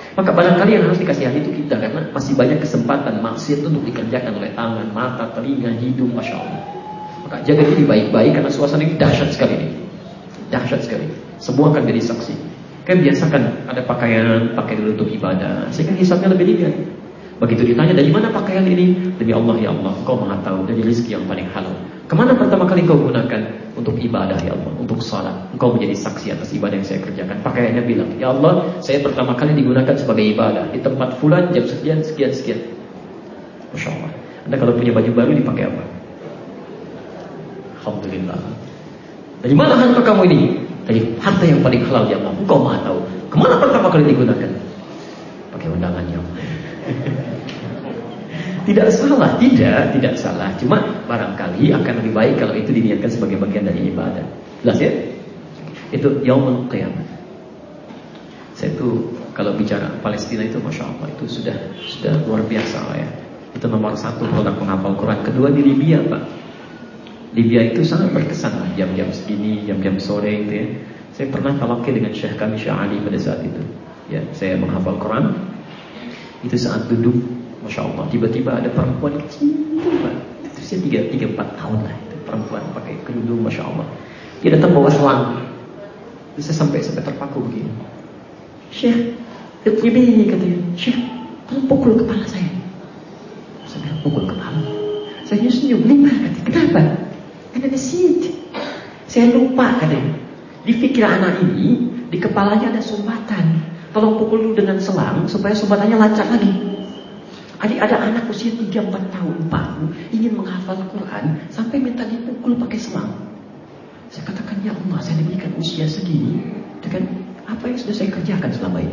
Maka barangkali yang harus dikasihani itu kita, karena masih banyak kesempatan maksiat untuk dikerjakan oleh tangan, mata, telinga, hidung, masya Allah. Maka jaga diri baik-baik, karena suasana ini dahsyat sekali ini, dahsyat sekali. Semua akan jadi saksi. Kan biasakan ada pakaian pakai dulu untuk ibadah, sehingga hisabnya lebih ringan. Begitu ditanya dari mana pakaian ini, demi Allah ya Allah, Engkau maha tahu, dari rezeki yang paling halal. Kemana pertama kali kau gunakan? Untuk ibadah ya Allah, untuk salat. Engkau menjadi saksi atas ibadah yang saya kerjakan. Pakaiannya bilang, ya Allah, saya pertama kali digunakan sebagai ibadah di tempat fulan jam sekian sekian sekian. Masya Allah. Anda kalau punya baju baru dipakai apa? Alhamdulillah. Dari mana harta kamu ini? Dari harta yang paling halal ya Allah, Engkau maha tahu. Kemana pertama kali digunakan? Pakai undangannya. Tidak salah, tidak, tidak salah. Cuma barangkali akan lebih baik kalau itu diniatkan sebagai bagian dari ibadah. Jelas ya? Itu yaumul qiyamah. Saya itu kalau bicara Palestina itu masya Allah itu sudah sudah luar biasa ya. Itu nomor satu produk penghafal Quran. Kedua di Libya Pak. Libya itu sangat berkesan lah, jam-jam segini, jam-jam sore itu ya. Saya pernah talaqi dengan Syekh kami Syekh Ali pada saat itu. Ya, saya menghafal Quran. Itu saat duduk, masya Allah, tiba-tiba ada perempuan kecil, Pak. Itu usia tiga, tiga, empat tahun lah. Itu perempuan pakai kerudung, masya Allah. Dia datang bawa selang. Terus saya sampai sampai terpaku begini. Syekh, lihat ini katanya. Syekh, tolong pukul kepala saya. Saya bilang pukul kepala. Saya senyum, lima katanya. Kenapa? Karena nasid. Saya lupa katanya. Di pikiran anak ini, di kepalanya ada sumbatan. Tolong pukul dulu dengan selang supaya sumbatannya lancar lagi. Adik ada anak usia tiga empat tahun, Pak, ingin menghafal Quran sampai minta dipukul pakai selang. Saya katakan, ya Allah, saya diberikan usia segini dengan apa yang sudah saya kerjakan selama ini.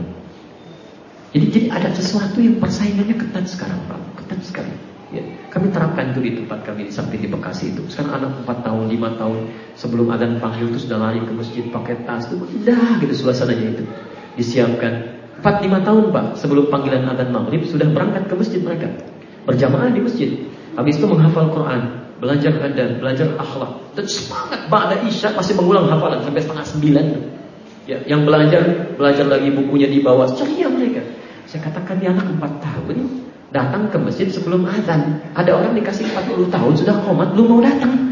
Jadi jadi ada sesuatu yang persaingannya ketat sekarang, Pak, ketat sekali. Ya, kami terapkan itu di tempat kami di samping di Bekasi itu. Sekarang anak empat tahun, lima tahun sebelum adzan panggil itu sudah lari ke masjid pakai tas itu, indah gitu suasananya itu. Disiapkan empat lima tahun Pak sebelum panggilan adzan maghrib sudah berangkat ke masjid mereka, berjamaah di masjid. Habis itu menghafal Quran, belajar adab, belajar akhlak, dan semangat ba'da isya masih mengulang hafalan sampai setengah sembilan. Ya, yang belajar belajar lagi bukunya di bawah, ceria mereka. Saya katakan dia anak empat tahun datang ke masjid sebelum adzan. Ada orang dikasih empat puluh tahun sudah qomat belum mau datang.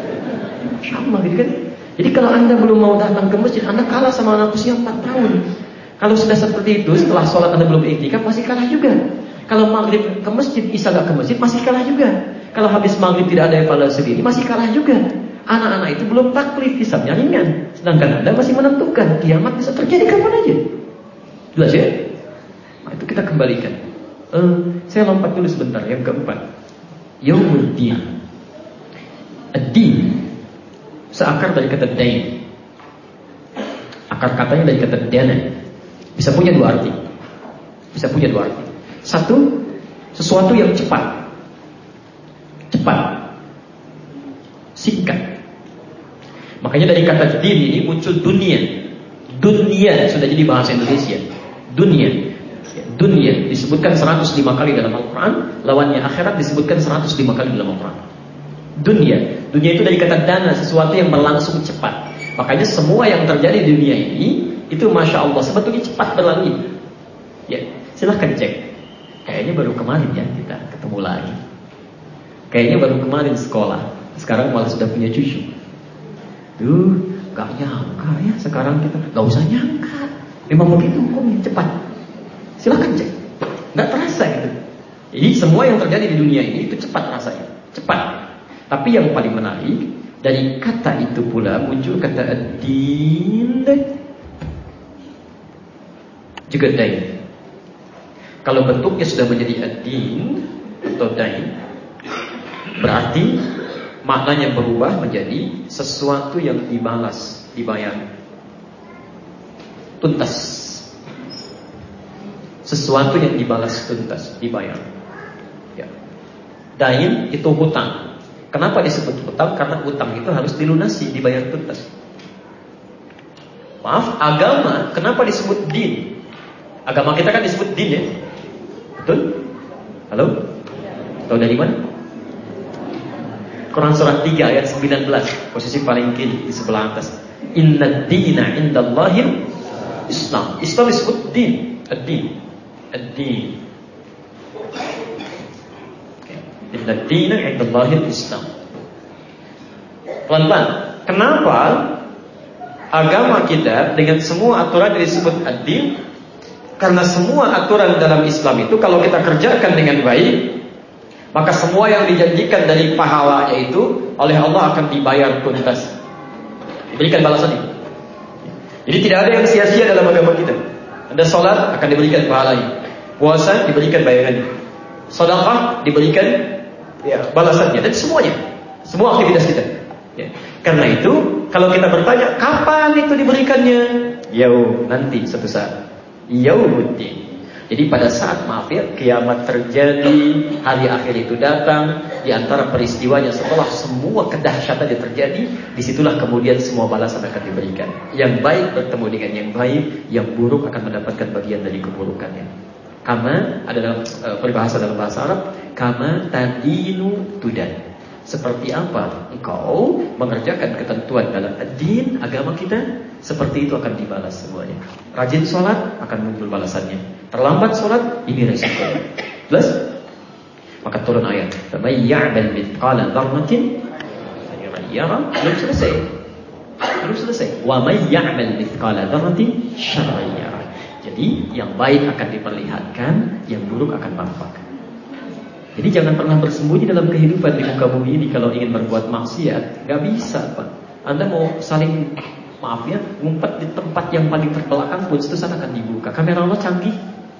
Masya Allah gitu kan. Jadi kalau Anda belum mau datang ke masjid, Anda kalah sama anak usia empat tahun. Kalau sudah seperti itu, setelah sholat Anda belum iktikaf, masih kalah juga. Kalau maghrib ke masjid, isya gak ke masjid, masih kalah juga. Kalau habis maghrib tidak ada evaluasi diri, masih kalah juga. Anak-anak itu belum taklif, hisabnya ringan. Sedangkan Anda masih menentukan, kiamat bisa terjadi kapan aja. Jelas ya? Nah, itu kita kembalikan. Uh, saya lompat dulu sebentar, yang keempat. Yaumuddin. Ad-din seakar dari kata dain. Akar katanya dari kata dana. Bisa punya dua arti. Bisa punya dua arti. Satu, sesuatu yang cepat. Cepat. Singkat. Makanya dari kata din ini muncul dunia. Dunia sudah jadi bahasa Indonesia. Dunia. Dunia disebutkan seratus lima kali dalam Al-Quran. Lawannya akhirat disebutkan seratus lima kali dalam Al-Quran. Dunia. Dunia itu dari kata dana, sesuatu yang berlangsung cepat. Makanya semua yang terjadi di dunia ini itu masya Allah sebetulnya cepat berlalu. Ya, silahkan cek. Kayaknya baru kemarin ya kita ketemu lagi. Kayaknya baru kemarin sekolah. Sekarang malah sudah punya cucu. Duh, gak nyangka ya sekarang kita. Gak usah nyangka. Memang begitu hukumnya cepat. Silahkan cek. Gak terasa gitu. Jadi semua yang terjadi di dunia ini itu cepat rasanya. Cepat. Tapi yang paling menarik, dari kata itu pula muncul kata ad-din juga dain. Kalau bentuknya sudah menjadi ad-din atau dain, berarti maknanya berubah menjadi sesuatu yang dibalas, dibayar tuntas. Sesuatu yang dibalas tuntas, dibayar. Ya. Dain itu hutang. Kenapa disebut hutang? Karena hutang itu harus dilunasi, dibayar tuntas. Maaf, agama kenapa disebut din? Agama kita kan disebut din ya. Betul? Halo? Tahu dari mana? Quran surah tiga ayat sembilan belas, posisi paling kiri di sebelah atas. Inna dina indallahil Islam. Islam disebut din, ad-din. ad-din. Inna ad-dina 'indallahil Islam. Pelan-pelan. Kenapa agama kita dengan semua aturan disebut ad-din? Karena semua aturan dalam Islam itu kalau kita kerjakan dengan baik, maka semua yang dijanjikan dari pahalanya itu oleh Allah akan dibayar tuntas, diberikan balasannya. Jadi tidak ada yang sia-sia dalam agama kita. Anda sholat akan diberikan pahalanya, puasa diberikan bayarannya, sedekah diberikan ya, balasannya, dan semuanya, semua aktivitas kita. Ya. Karena itu kalau kita bertanya kapan itu diberikannya, yau nanti suatu saat, yaumuddin. Jadi pada saat maaf ya kiamat terjadi, hari akhir itu datang, di antara peristiwanya setelah semua kedahsyatan yang terjadi, disitulah kemudian semua balasan akan diberikan. Yang baik bertemu dengan yang baik, yang buruk akan mendapatkan bagian dari keburukannya. Kama adalah e, peribahasa dalam bahasa Arab, kama tadinu tudan. Seperti apa engkau mengerjakan ketentuan dalam ad-din, agama kita, seperti itu akan dibalas semuanya. Rajin sholat akan muncul balasannya. Terlambat sholat, ini resikonya. Jelas? Maka turun ayat, "Faman ya'mal mithqala dzarratin yara." Belum selesai. Belum selesai. "Wa man ya'mal mithqala dzarratin syarran yara." Jadi yang baik akan diperlihatkan, yang buruk akan nampak. Jadi jangan pernah bersembunyi dalam kehidupan di muka bumi ini kalau ingin berbuat maksiat. Gak bisa, Pak. Anda mau saling, maaf ya, ngumpet di tempat yang paling terbelakang pun itu sana akan dibuka. Kamera Allah canggih.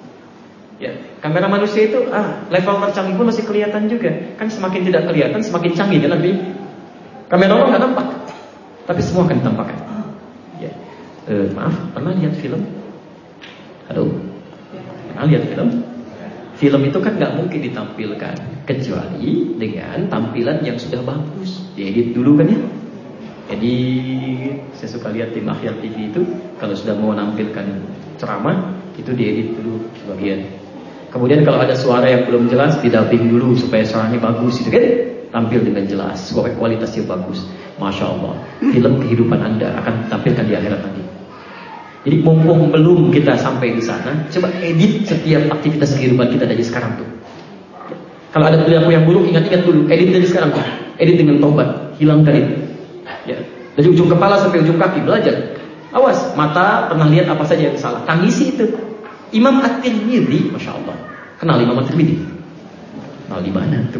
Ya, kamera manusia itu ah level tercanggih pun masih kelihatan juga. Kan semakin tidak kelihatan semakin canggih kan lebih. Kamera Allah nggak nampak, tapi semua akan ditampakkan. Ya, eh, maaf, pernah lihat film? Halo, pernah lihat film? Film itu kan nggak mungkin ditampilkan kecuali dengan tampilan yang sudah bagus. Diedit dulu kan ya. Jadi saya suka lihat tim Akhir T V itu kalau sudah mau menampilkan ceramah itu diedit dulu sebagian. Kemudian kalau ada suara yang belum jelas didubbing dulu supaya suaranya bagus itu kan, tampil dengan jelas, supaya kualitasnya bagus. Masya Allah, film kehidupan Anda akan ditampilkan di akhirat nanti. Jadi mumpung belum kita sampai di sana, coba edit setiap aktivitas kehidupan kita dari sekarang tuh. Kalau ada perilaku yang buruk, ingat-ingat dulu, edit dari sekarang tuh. Edit dengan taubat, hilangkan itu. Ya, dari ujung kepala sampai ujung kaki belajar. Awas, mata pernah lihat apa saja yang salah, tangisi itu. Imam At-Tirmidzi, masya Allah, kenal Imam At-Tirmidzi? Kenal di mana tuh?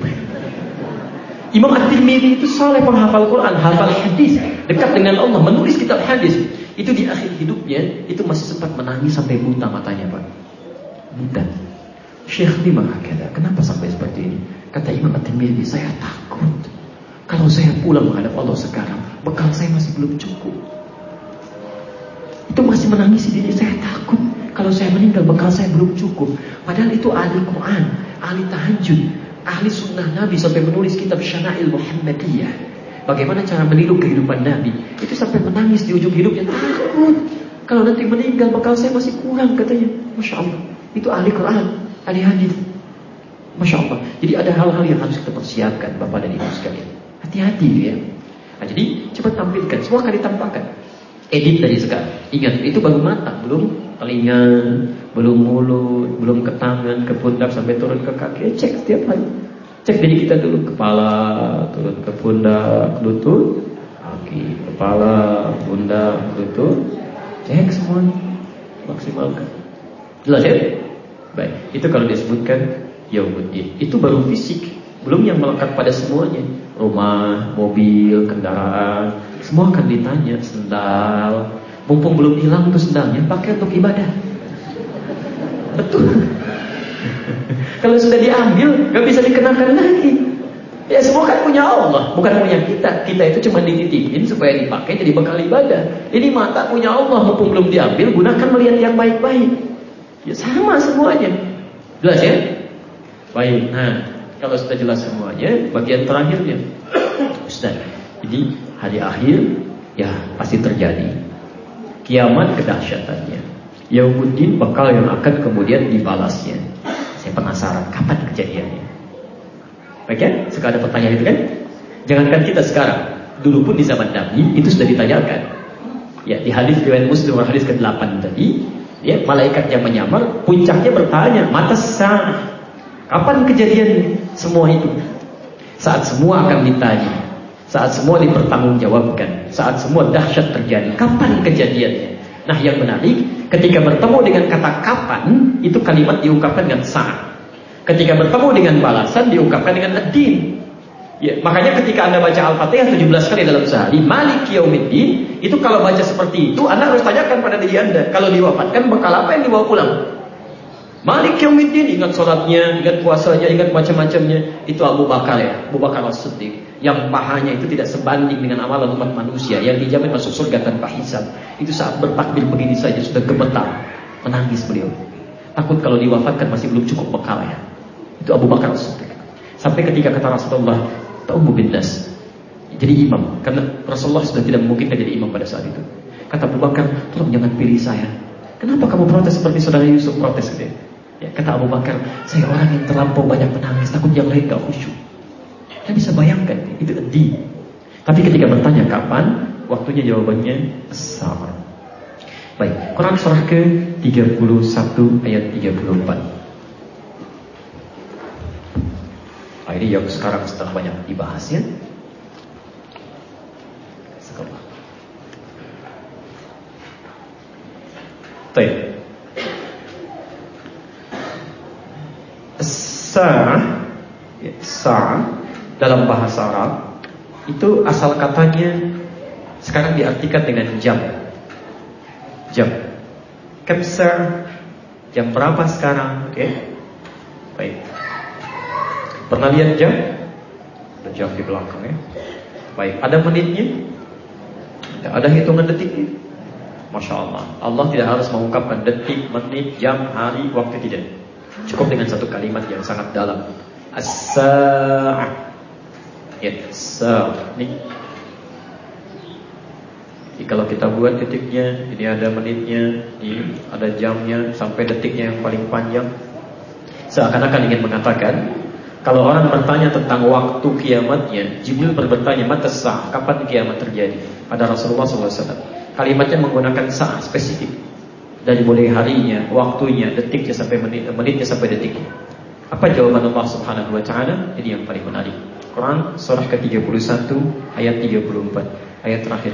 Imam At-Tirmidzi itu saleh penghafal Quran, hafal hadis, dekat dengan Allah, menulis kitab hadis. Itu di akhir hidupnya itu masih sempat menangis sampai buta matanya, Pak. Buta. Syekh lima kata, kenapa sampai seperti ini? Kata Imam At-Tirmidzi, saya takut kalau saya pulang menghadap Allah sekarang, bekal saya masih belum cukup. Itu masih menangisi diri, saya takut kalau saya meninggal bekal saya belum cukup. Padahal itu ahli Quran, ahli tahajud, ahli sunnah Nabi, sampai menulis kitab Syama'il Muhammadiyah. Bagaimana cara meniru kehidupan Nabi. Itu sampai menangis di ujung hidupnya. Takut kalau nanti meninggal bekal saya masih kurang katanya. Masya Allah. Itu ahli Quran, ahli hadis. Masya Allah. Jadi ada hal-hal yang harus kita persiapkan, Bapak dan Ibu sekalian. Hati-hati ya. Nah, jadi coba tampilkan. Semua akan ditampakkan. Edit dari sekarang. Ingat, itu baru mata, belum telinga, belum mulut, belum ke tangan, ke pundak sampai turun ke kaki. Cek setiap hari. Cek diri kita dulu, kepala, turun ke pundak, lutut, kaki, kepala, pundak, lutut. Cek semuanya, maksimalkan. Jelas ya? Baik, itu kalau disebutkan yaumuddin. Itu baru fisik, belum yang melekat pada semuanya. Rumah, mobil, kendaraan, semua akan ditanya. Sendal, mumpung belum hilang tuh sendalnya, pakai untuk ibadah. Betul. Kalau sudah diambil, gak bisa dikenakan lagi. Ya semua kan punya Allah, bukan punya kita. Kita itu cuma dititipin supaya dipakai jadi bekal ibadah. Ini mata punya Allah, mumpung belum diambil, gunakan melihat yang baik-baik. Ya sama semuanya. Jelas ya? Baik, nah kalau sudah jelas semuanya, bagian terakhirnya Ustaz, jadi hari akhir ya pasti terjadi. Kiamat kedahsyatannya, yaumuddin bekal yang akan kemudian dibalasnya. Saya penasaran kapan kejadiannya. Baik ya, suka ada pertanyaan itu kan? Jangankan kita sekarang, dulu pun di zaman Nabi itu sudah ditanyakan. Ya, di hadis riwayat Muslim hadis ke delapan tadi Ya, malaikat yang menyamar, puncaknya bertanya, mata sah, kapan kejadiannya? Semua itu saat semua akan ditanya, saat semua dipertanggungjawabkan, saat semua dahsyat terjadi, kapan kejadiannya? Nah, yang menarik, ketika bertemu dengan kata kapan, itu kalimat diungkapkan dengan saat. Ketika bertemu dengan balasan, diungkapkan dengan ad-din. Ya, makanya ketika Anda baca Al-Fatihah tujuh belas kali dalam sehari, Maliki Yaumiddin, itu kalau baca seperti itu, Anda harus tanyakan pada diri Anda, kalau diwafatkan bekal apa yang dibawa pulang? Maliki Yaumiddin, ingat sholatnya, ingat puasanya, ingat macam-macamnya. Itu Abu Bakar ya, Abu Bakar As-Siddiq, yang pahanya itu tidak sebanding dengan amalan umat manusia, yang dijamin masuk surga tanpa hisab. Itu saat bertakbir begini saja sudah gemetar, menangis beliau. Takut kalau diwafatkan masih belum cukup bekalnya. Itu Abu Bakar As-Siddiq. Sampai ketika kata Rasulullah, ta'ummu bin nas, jadi imam, karena Rasulullah sudah tidak memungkinkan jadi imam pada saat itu. Kata Abu Bakar, tolong jangan pilih saya. Kenapa kamu protes seperti saudara Yusuf protes gitu ya? Ya, kata Abu Bakar, saya orang yang terlampau banyak menangis, takut yang lain gak khusyuk. Saya bisa bayangkan, itu di. Tapi ketika bertanya kapan, waktunya jawabannya as-sa'a. Baik, Quran surah ke tiga puluh satu ayat tiga puluh empat. Nah, ini yang sekarang setelah banyak dibahas ya. Sekarang. Baik. Sa', ya, sa' dalam bahasa Arab itu asal katanya sekarang diartikan dengan jam. Jam. Kamsa, jam berapa sekarang? Oke. Okay. Baik. Pernah lihat jam? Ada jam di belakang ya. Baik, ada menitnya? Ada hitungan detiknya? Masya Allah, Allah tidak harus mengungkapkan detik, menit, jam, hari, waktu, tidak. Cukup dengan satu kalimat yang sangat dalam. As-sa'ah. Ya, sa' ini. Jadi kalau kita buat detiknya, ini ada menitnya, ini ada jamnya, sampai detiknya yang paling panjang. Seakan-akan ingin mengatakan, kalau orang bertanya tentang waktu kiamatnya, Jibril bertanya, mata sah, kapan kiamat terjadi? Pada Rasulullah shallallahu alaihi wasallam. Kalimatnya menggunakan sah spesifik. Dari mulai harinya, waktunya, detiknya sampai menit, menitnya sampai detiknya. Apa jawaban Allah subhanahu wa ta'ala? Ini yang paling menarik. Quran surah ke tiga puluh satu ayat tiga puluh empat, ayat terakhir.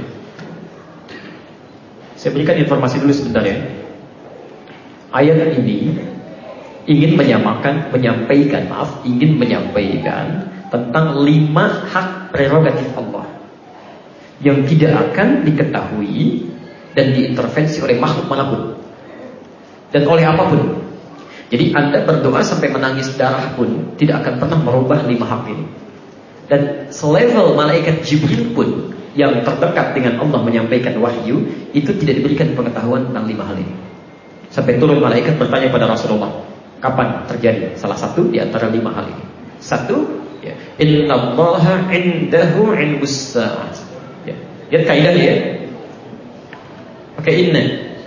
Saya berikan informasi dulu sebentar ya. Ayat ini ingin menyamakan, menyampaikan, maaf, ingin menyampaikan tentang lima hak prerogatif Allah yang tidak akan diketahui dan diintervensi oleh makhluk manapun dan oleh apapun. Jadi Anda berdoa sampai menangis darah pun tidak akan pernah merubah lima hak ini. Dan selevel malaikat Jibril pun yang terdekat dengan Allah menyampaikan wahyu itu tidak diberikan pengetahuan tentang lima hal ini. Sampai turun malaikat bertanya pada Rasulullah, kapan terjadi? Salah satu di antara lima hal ini. Satu, ya, innallaha indahu ilmus sa'ah. Ya, lihat kaidah ya. Pakai inna.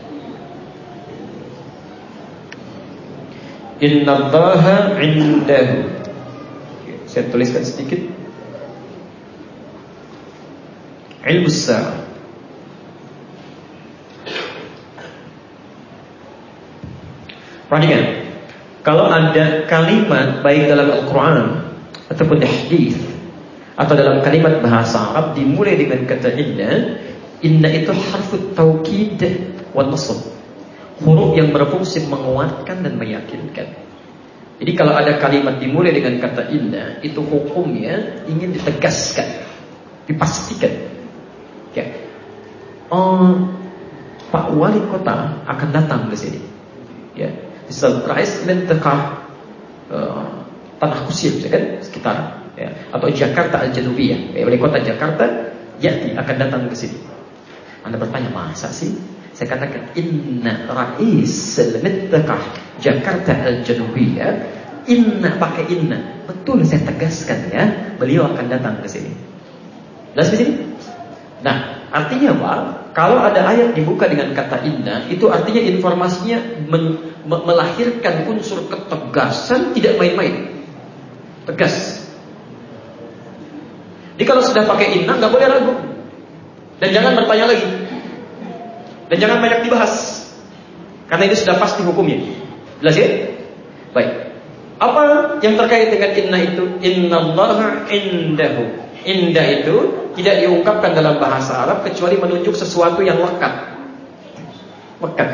Innallaha indahu. Saya tuliskan sedikit. Ilmus sa'ah. Perhatikan. Kalau ada kalimat baik dalam Al-Quran ataupun hadis atau dalam kalimat bahasa Arab dimulai dengan kata inna, inna itu harfu taukid wa nasab, huruf yang berfungsi menguatkan dan meyakinkan. Jadi kalau ada kalimat dimulai dengan kata inna, itu hukumnya ingin ditegaskan, dipastikan. Ya. Oh, Pak Wali Kota akan datang ke sini. Ya. Surprise mentekah uh, Tanah Kusir kan sekitar ya, atau Jakarta Al-Janubiyah, ya, oleh kota Jakarta Yati akan datang ke sini. Anda bertanya, masa sih? Saya katakan inna rais mentekah Jakarta Al-Janubiyah, inna pakai inna. Betul, saya tegaskan ya, beliau akan datang ke sini. Jelas di sini? Nah, artinya apa? Kalau ada ayat dibuka dengan kata inna, itu artinya informasinya men, me, melahirkan unsur ketegasan, tidak main-main. Tegas. Jadi kalau sudah pakai inna, nggak boleh ragu. Dan jangan bertanya lagi. Dan jangan banyak dibahas. Karena ini sudah pasti hukumnya. Jelas ya? Baik. Apa yang terkait dengan inna itu? Innallaha indahu. Inda itu tidak diungkapkan dalam bahasa Arab kecuali menunjuk sesuatu yang lekat. Lekat.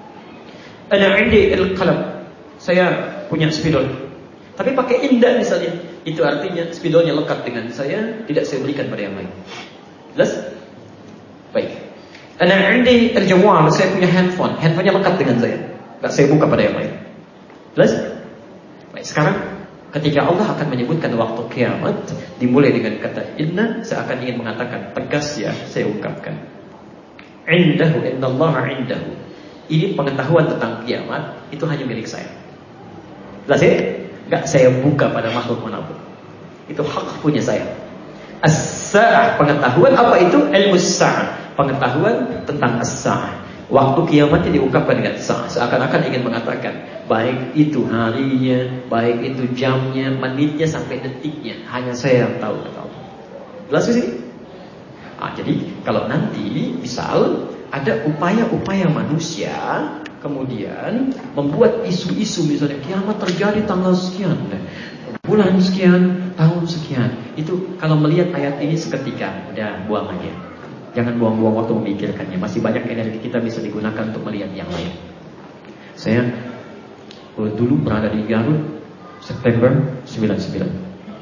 Ana indi al-qalam. Saya punya spidol. Tapi pakai inda misalnya, itu artinya spidolnya lekat dengan saya, tidak saya berikan pada yang lain. Jelas? Baik. Ana indi al-jawal, saya punya handphone, handphonenya lekat dengan saya, enggak saya buka pada yang lain. Jelas? Baik, sekarang ketika Allah akan menyebutkan waktu kiamat, dimulai dengan kata inna, saya akan ingin mengatakan tegas ya, saya ungkapkan. Indahu, innallaha indahu. Ini pengetahuan tentang kiamat itu hanya milik saya. Jelas ya? Enggak saya buka pada makhluk manapun. Itu hak punya saya. As-sa'ah, pengetahuan apa itu? Ilmu sa'ah, pengetahuan tentang as-sa'ah. Waktu kiamat ini diungkapkan dengan sa'ah, seakan-akan ingin mengatakan baik itu harinya, baik itu jamnya, menitnya sampai detiknya, hanya saya yang tahu. Jelas di sini? Ah, jadi kalau nanti misal ada upaya-upaya manusia kemudian membuat isu-isu, misalnya kiamat terjadi tanggal sekian, bulan sekian, tahun sekian, itu kalau melihat ayat ini seketika udah buang aja. Jangan buang-buang waktu memikirkannya. Masih banyak energi kita bisa digunakan untuk melihat yang lain. Saya dulu berada di Garut September sembilan puluh sembilan,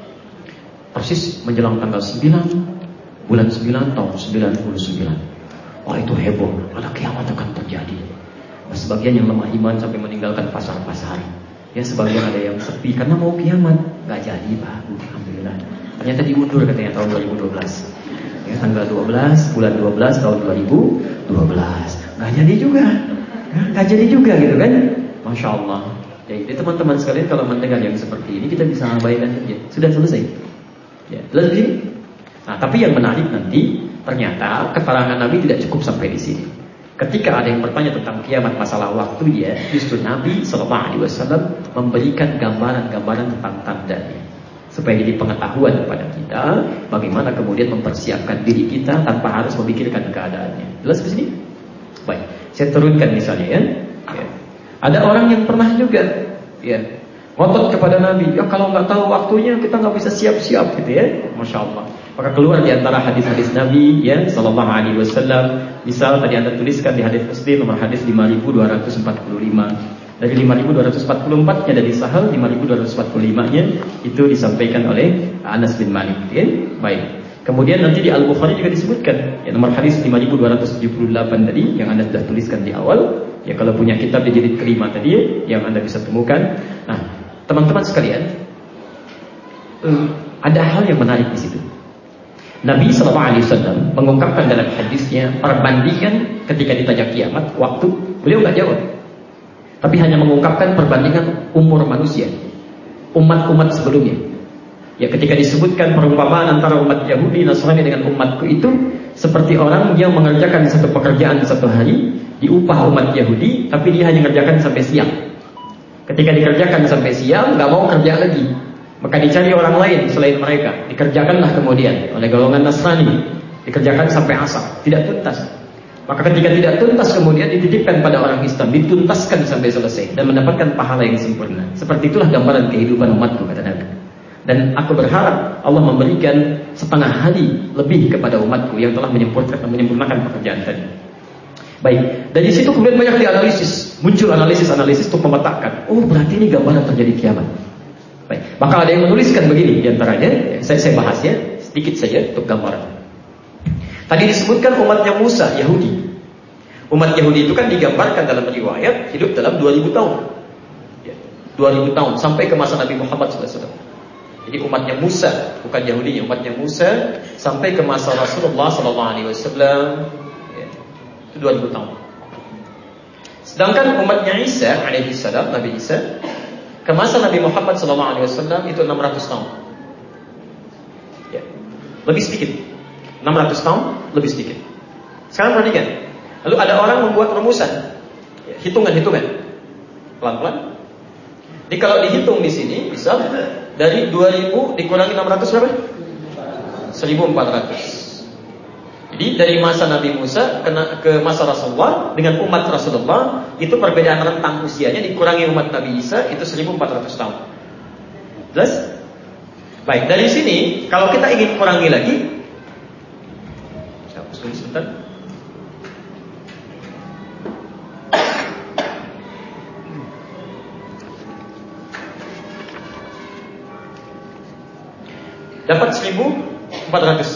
persis menjelang tanggal sembilan bulan sembilan tahun sembilan puluh sembilan. Wah, itu heboh, ada kiamat akan terjadi. Nah, sebagian yang lemah iman sampai meninggalkan pasar-pasar. Ya, sebagian ada yang sepi karena mau kiamat. Gak jadi, Pak. Alhamdulillah. Ternyata diundur katanya tahun dua ribu dua belas. Ya, tanggal dua belas bulan dua belas tahun dua ribu dua belas. Gak jadi juga. Ya, gak jadi juga gitu kan. Masya Allah. Jadi teman-teman sekalian, kalau mendengar yang seperti ini, kita bisa abaikan saja. Sudah selesai. Ya, lebih. Nah, tapi yang menarik nanti, ternyata keterangan Nabi tidak cukup sampai di sini. Ketika ada yang bertanya tentang kiamat, masalah waktunya, justru Nabi shallallahu alaihi wasallam memberikan gambaran-gambaran tentang tandanya, supaya jadi pengetahuan kepada kita bagaimana kemudian mempersiapkan diri kita tanpa harus memikirkan keadaannya. Jelas di sini? Baik, saya turunkan misalnya ya. ya. Ada orang yang pernah juga ya ngotot kepada Nabi, ya kalau nggak tahu waktunya kita nggak bisa siap-siap gitu ya. Masya Allah. Maka keluar di antara hadis-hadis Nabi ya sallallahu alaihi wasallam. Misal tadi Anda tuliskan di hadis Muslim nomor hadis lima ribu dua ratus empat puluh lima. Dari lima ribu dua ratus empat puluh empat-nya dari Sahal, lima ribu dua ratus empat puluh lima-nya itu disampaikan oleh Anas bin Malik ya. Baik. Kemudian nanti di Al-Bukhari juga disebutkan ya, nomor hadis lima ribu dua ratus tujuh puluh delapan tadi yang Anda sudah tuliskan di awal. Ya, kalau punya kitab di jilid kelima tadi ya, yang Anda bisa temukan. Nah, teman-teman sekalian, um, ada hal yang menarik di situ. Nabi shallallahu alaihi wasallam mengungkapkan dalam hadisnya perbandingan ketika ditanya kiamat waktu, beliau nggak jawab, tapi hanya mengungkapkan perbandingan umur manusia, umat-umat sebelumnya. Ya, ketika disebutkan perumpamaan antara umat Yahudi Nasrani dengan umatku itu seperti orang yang mengerjakan satu pekerjaan satu hari, diupah umat Yahudi, tapi dia hanya mengerjakan sampai siang. Ketika dikerjakan sampai siang, nggak mau kerja lagi, maka dicari orang lain selain mereka, dikerjakanlah kemudian oleh golongan Nasrani, dikerjakan sampai asar, tidak tuntas. Maka ketika tidak tuntas kemudian dititipkan pada orang Islam, dituntaskan sampai selesai dan mendapatkan pahala yang sempurna. Seperti itulah gambaran kehidupan umatku, kata Nabi. Dan aku berharap Allah memberikan setengah hari lebih kepada umatku yang telah menyempurnakan, menyempurnakan pekerjaan tadi. Baik, dari situ kemudian banyak dianalisis, muncul analisis-analisis untuk memetakan, oh berarti ini gambaran terjadi kiamat. Baik, maka ada yang menuliskan begini diantaranya, saya, saya bahas ya, sedikit saja untuk gambaran. Tadi disebutkan umatnya Musa, Yahudi. Umat Yahudi itu kan digambarkan dalam riwayat hidup dalam dua ribu tahun. Ya, dua ribu tahun sampai ke masa Nabi Muhammad shallallahu alaihi wasallam. Jadi umatnya Musa, bukan Yahudi, umatnya Musa sampai ke masa Rasulullah shallallahu alaihi wasallam, ya, itu dua ribu tahun. Sedangkan umatnya Isa alaihi salam, Nabi Isa, ke masa Nabi Muhammad shallallahu alaihi wasallam itu enam ratus tahun. Ya, lebih sedikit. enam ratus tahun lebih sedikit. Sekarang perhatikan. Lalu ada orang membuat rumusan, ya, hitungan-hitungan. Pelan-pelan. Jadi kalau dihitung di sini bisa dari dua ribu dikurangi enam ratus berapa? seribu empat ratus. Jadi dari masa Nabi Musa ke masa Rasulullah dengan umat Rasulullah itu perbedaan rentang usianya dikurangi umat Nabi Isa itu seribu empat ratus tahun. Jelas? Baik, dari sini kalau kita ingin kurangi lagi, saya hapus dulu sebentar. Dapat seribu empat ratus.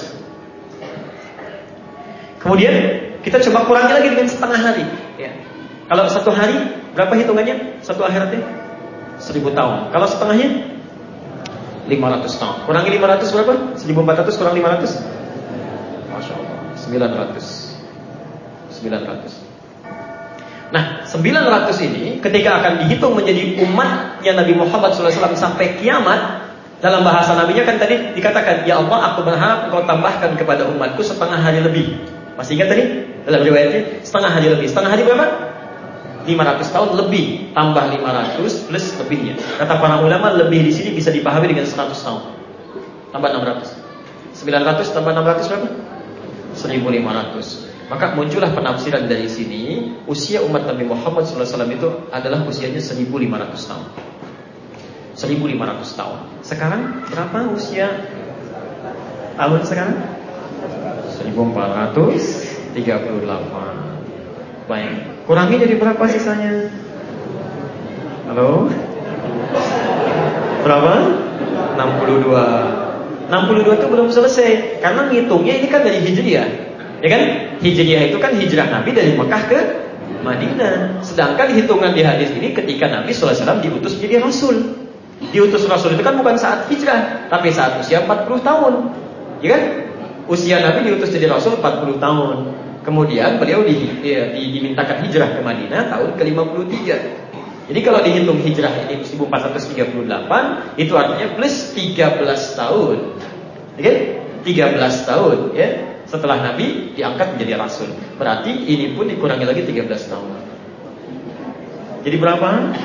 Kemudian kita coba kurangi lagi dengan setengah hari. Ya. Kalau satu hari berapa hitungannya? Satu akhiratnya seribu tahun. Kalau setengahnya lima ratus tahun. Kurangi lima ratus berapa? seribu empat ratus kurang lima ratus. Masya Allah. sembilan ratus. sembilan ratus. Nah, sembilan ratus ini ketika akan dihitung menjadi umatnya Nabi Muhammad shallallahu alaihi wasallam sampai kiamat. Dalam bahasa nabinya kan tadi dikatakan, ya Allah, aku berharap engkau tambahkan kepada umatku setengah hari lebih. Masih ingat tadi? Dalam riwayatnya setengah hari lebih. Setengah hari berapa? lima ratus tahun lebih. Tambah lima ratus plus lebihnya. Kata para ulama, lebih di sini bisa dipahami dengan seratus tahun. Tambah enam ratus. sembilan ratus tambah enam ratus berapa? seribu lima ratus. Maka muncullah penafsiran dari sini, usia umat Nabi Muhammad shallallahu alaihi wasallam itu adalah usianya seribu lima ratus tahun. seribu lima ratus tahun. Sekarang berapa usia tahun sekarang? seribu empat ratus tiga puluh delapan. Baik, kurangi jadi berapa sisanya? Halo? Berapa? enam puluh dua. enam puluh dua itu belum selesai. Karena ngitungnya ini kan dari Hijriah. Ya kan? Hijriah itu kan hijrah Nabi dari Mekah ke Madinah. Sedangkan hitungan di hadis ini ketika Nabi shallallahu alaihi wasallam diutus menjadi Rasul. Diutus Rasul itu kan bukan saat hijrah, tapi saat usia empat puluh tahun. Ya kan? Usia Nabi diutus jadi Rasul empat puluh tahun. Kemudian beliau di, ya, di, dimintakan hijrah ke Madinah tahun ke lima puluh tiga. Jadi kalau dihitung hijrah ini seribu empat ratus tiga puluh delapan, itu artinya plus tiga belas tahun. Ya kan? tiga belas tahun ya. Setelah Nabi diangkat menjadi Rasul. Berarti ini pun dikurangi lagi tiga belas tahun. Jadi berapa?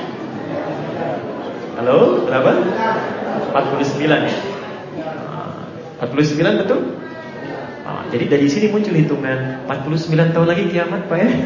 Halo, berapa? empat puluh sembilan ya? empat puluh sembilan betul? Nah, jadi dari sini muncul hitungan empat puluh sembilan tahun lagi kiamat, Pak ya?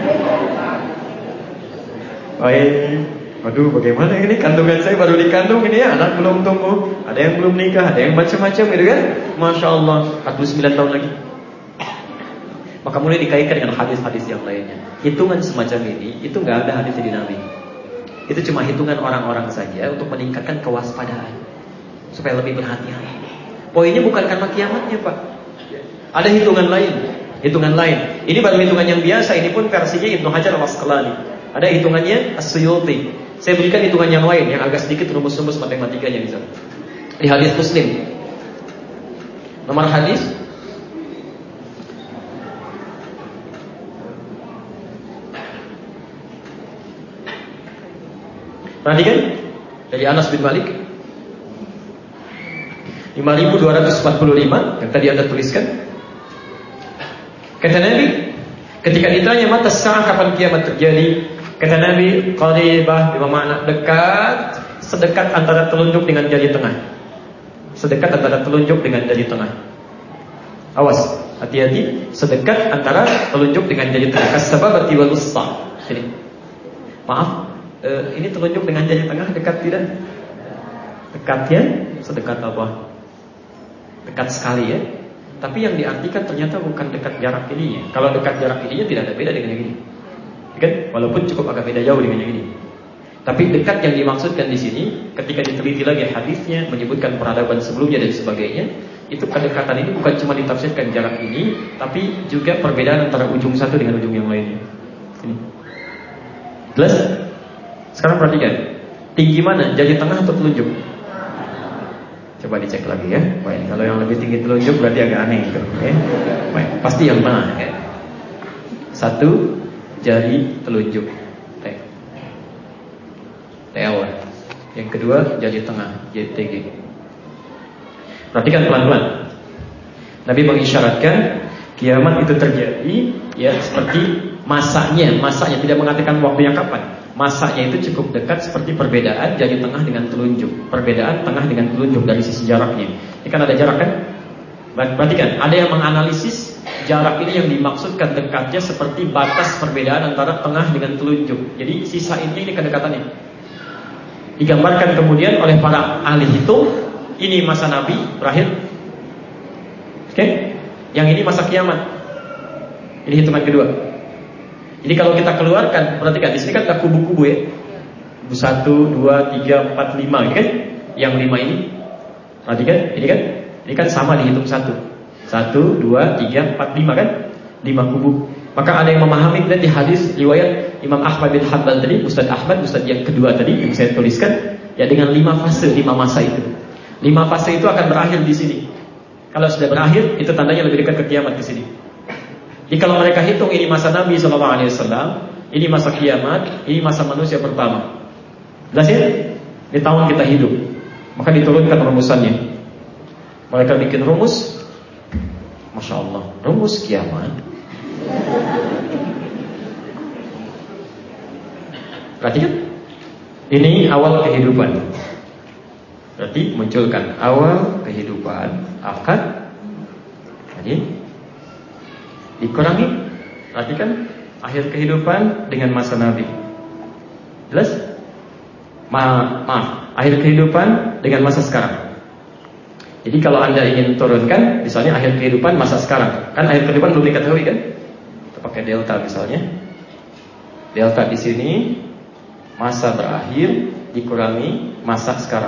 Baik. Waduh, bagaimana ini? Kandungan saya baru dikandung ini ya, anak belum tumbuh, ada yang belum nikah, ada yang macam-macam gitu kan? Masya Allah, empat puluh sembilan tahun lagi. Maka mulai dikaitkan dengan hadis-hadis yang lainnya. Hitungan semacam ini, itu nggak ada hadis di Nabi. Itu cuma hitungan orang-orang saja untuk meningkatkan kewaspadaan supaya lebih berhati-hati. Poinnya bukan karena kiamatnya, Pak. Ada hitungan lain, hitungan lain. Ini baru hitungan yang biasa. Ini pun versinya Ibnu Hajar Al-Asqalani. Ada hitungannya As-Suyuti. Saya berikan hitungan yang lain yang agak sedikit rumus-rumus matematikanya misalnya. Di hadis Muslim. Nomor hadis perhatikan dari Anas bin Malik lima ribu dua ratus empat puluh lima yang tadi Anda tuliskan. Kata Nabi ketika ditanya mata sa'ah kapan kiamat terjadi, kata Nabi qaribah bermakna dekat, sedekat antara telunjuk dengan jari tengah. Sedekat antara telunjuk dengan jari tengah. Awas, hati-hati, sedekat antara telunjuk dengan jari tengah. Kas-sababati wal wusta. Ini. Maaf, Uh, ini telunjuk dengan jari tengah dekat tidak? Dekatnya sedekat apa? Dekat sekali ya. Tapi yang diartikan ternyata bukan dekat jarak ininya. Kalau dekat jarak ininya tidak ada beda dengan yang ini, kan? Walaupun cukup agak beda jauh dengan yang ini. Tapi dekat yang dimaksudkan di sini, ketika diteliti lagi hadisnya menyebutkan peradaban sebelumnya dan sebagainya, itu kedekatan ini bukan cuma ditafsirkan jarak ini, tapi juga perbedaan antara ujung satu dengan ujung yang lainnya. Ini. Jelas? Sekarang perhatikan, tinggi mana? Jari tengah atau telunjuk? Coba dicek lagi ya. Baik, kalau yang lebih tinggi telunjuk berarti agak aneh gitu. Ya. Baik, pasti yang tengah ya. Satu jari telunjuk, T. T L. Yang kedua jari tengah, J T G. Perhatikan pelan-pelan. Nabi mengisyaratkan kiamat itu terjadi ya seperti masanya, masanya tidak mengatakan waktunya kapan. Masanya itu cukup dekat seperti perbedaan jari tengah dengan telunjuk. Perbedaan tengah dengan telunjuk dari sisi jaraknya. Ini kan ada jarak kan? Perhatikan, ada yang menganalisis Jarak ini yang dimaksudkan dekatnya seperti batas perbedaan antara tengah dengan telunjuk. Jadi sisa ini ini kedekatannya. Digambarkan kemudian oleh para ahli hitung, ini masa Nabi berakhir. Oke? Okay? Yang ini masa kiamat. Ini hitungan kedua. Jadi kalau kita keluarkan, perhatikan di sini kan ada kubu-kubu ya. Kubu satu, dua, tiga, empat, lima, kan? Yang lima ini, perhatikan, ini kan? Ini kan sama dihitung satu. Satu, dua, tiga, empat, lima kan? Lima kubu. Maka ada yang memahami dan di hadis riwayat Imam Ahmad bin Hanbal tadi, Ustaz Ahmad, Ustaz yang kedua tadi yang saya tuliskan, ya dengan lima fase, lima masa itu. Lima fase itu akan berakhir di sini. Kalau sudah berakhir, itu tandanya lebih dekat ke kiamat ke sini. Jadi kalau mereka hitung ini masa Nabi shallallahu alaihi wasallam, ini masa kiamat, ini masa manusia pertama. Jelas ya? Di tahun kita hidup. Maka diturunkan rumusannya. Mereka bikin rumus. Masya Allah, rumus kiamat. Perhatikan, ini awal kehidupan. Berarti munculkan awal kehidupan akan jadi dikurangi. Perhatikan akhir kehidupan dengan masa Nabi. Jelas? Ma maaf, akhir kehidupan dengan masa sekarang. Jadi kalau Anda ingin turunkan, misalnya akhir kehidupan masa sekarang, kan akhir kehidupan belum diketahui kan? Kita pakai delta misalnya. Delta di sini masa berakhir dikurangi masa sekarang.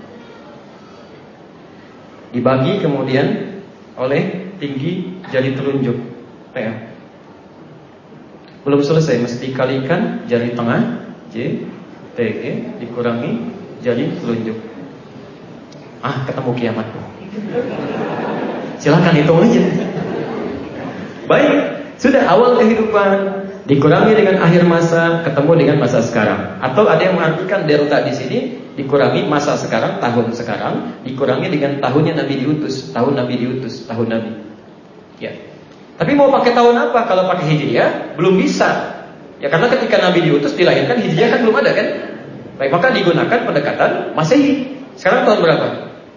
Dibagi kemudian oleh tinggi jari telunjuk. Ya. Belum selesai, mesti dikalikan jari tengah J, T, G dikurangi jari telunjuk. Ah, ketemu kiamat. Silakan hitung aja. Baik, sudah awal kehidupan dikurangi dengan akhir masa, ketemu dengan masa sekarang. Atau ada yang mengartikan delta di sini dikurangi masa sekarang, tahun sekarang, dikurangi dengan tahunnya Nabi diutus, tahun Nabi diutus, tahun Nabi. Ya. Tapi mau pakai tahun apa? Kalau pakai Hijriah belum bisa. Ya karena ketika Nabi diutus dilahirkan Hijriah kan belum ada kan? Baik, maka digunakan pendekatan Masehi. Sekarang tahun berapa?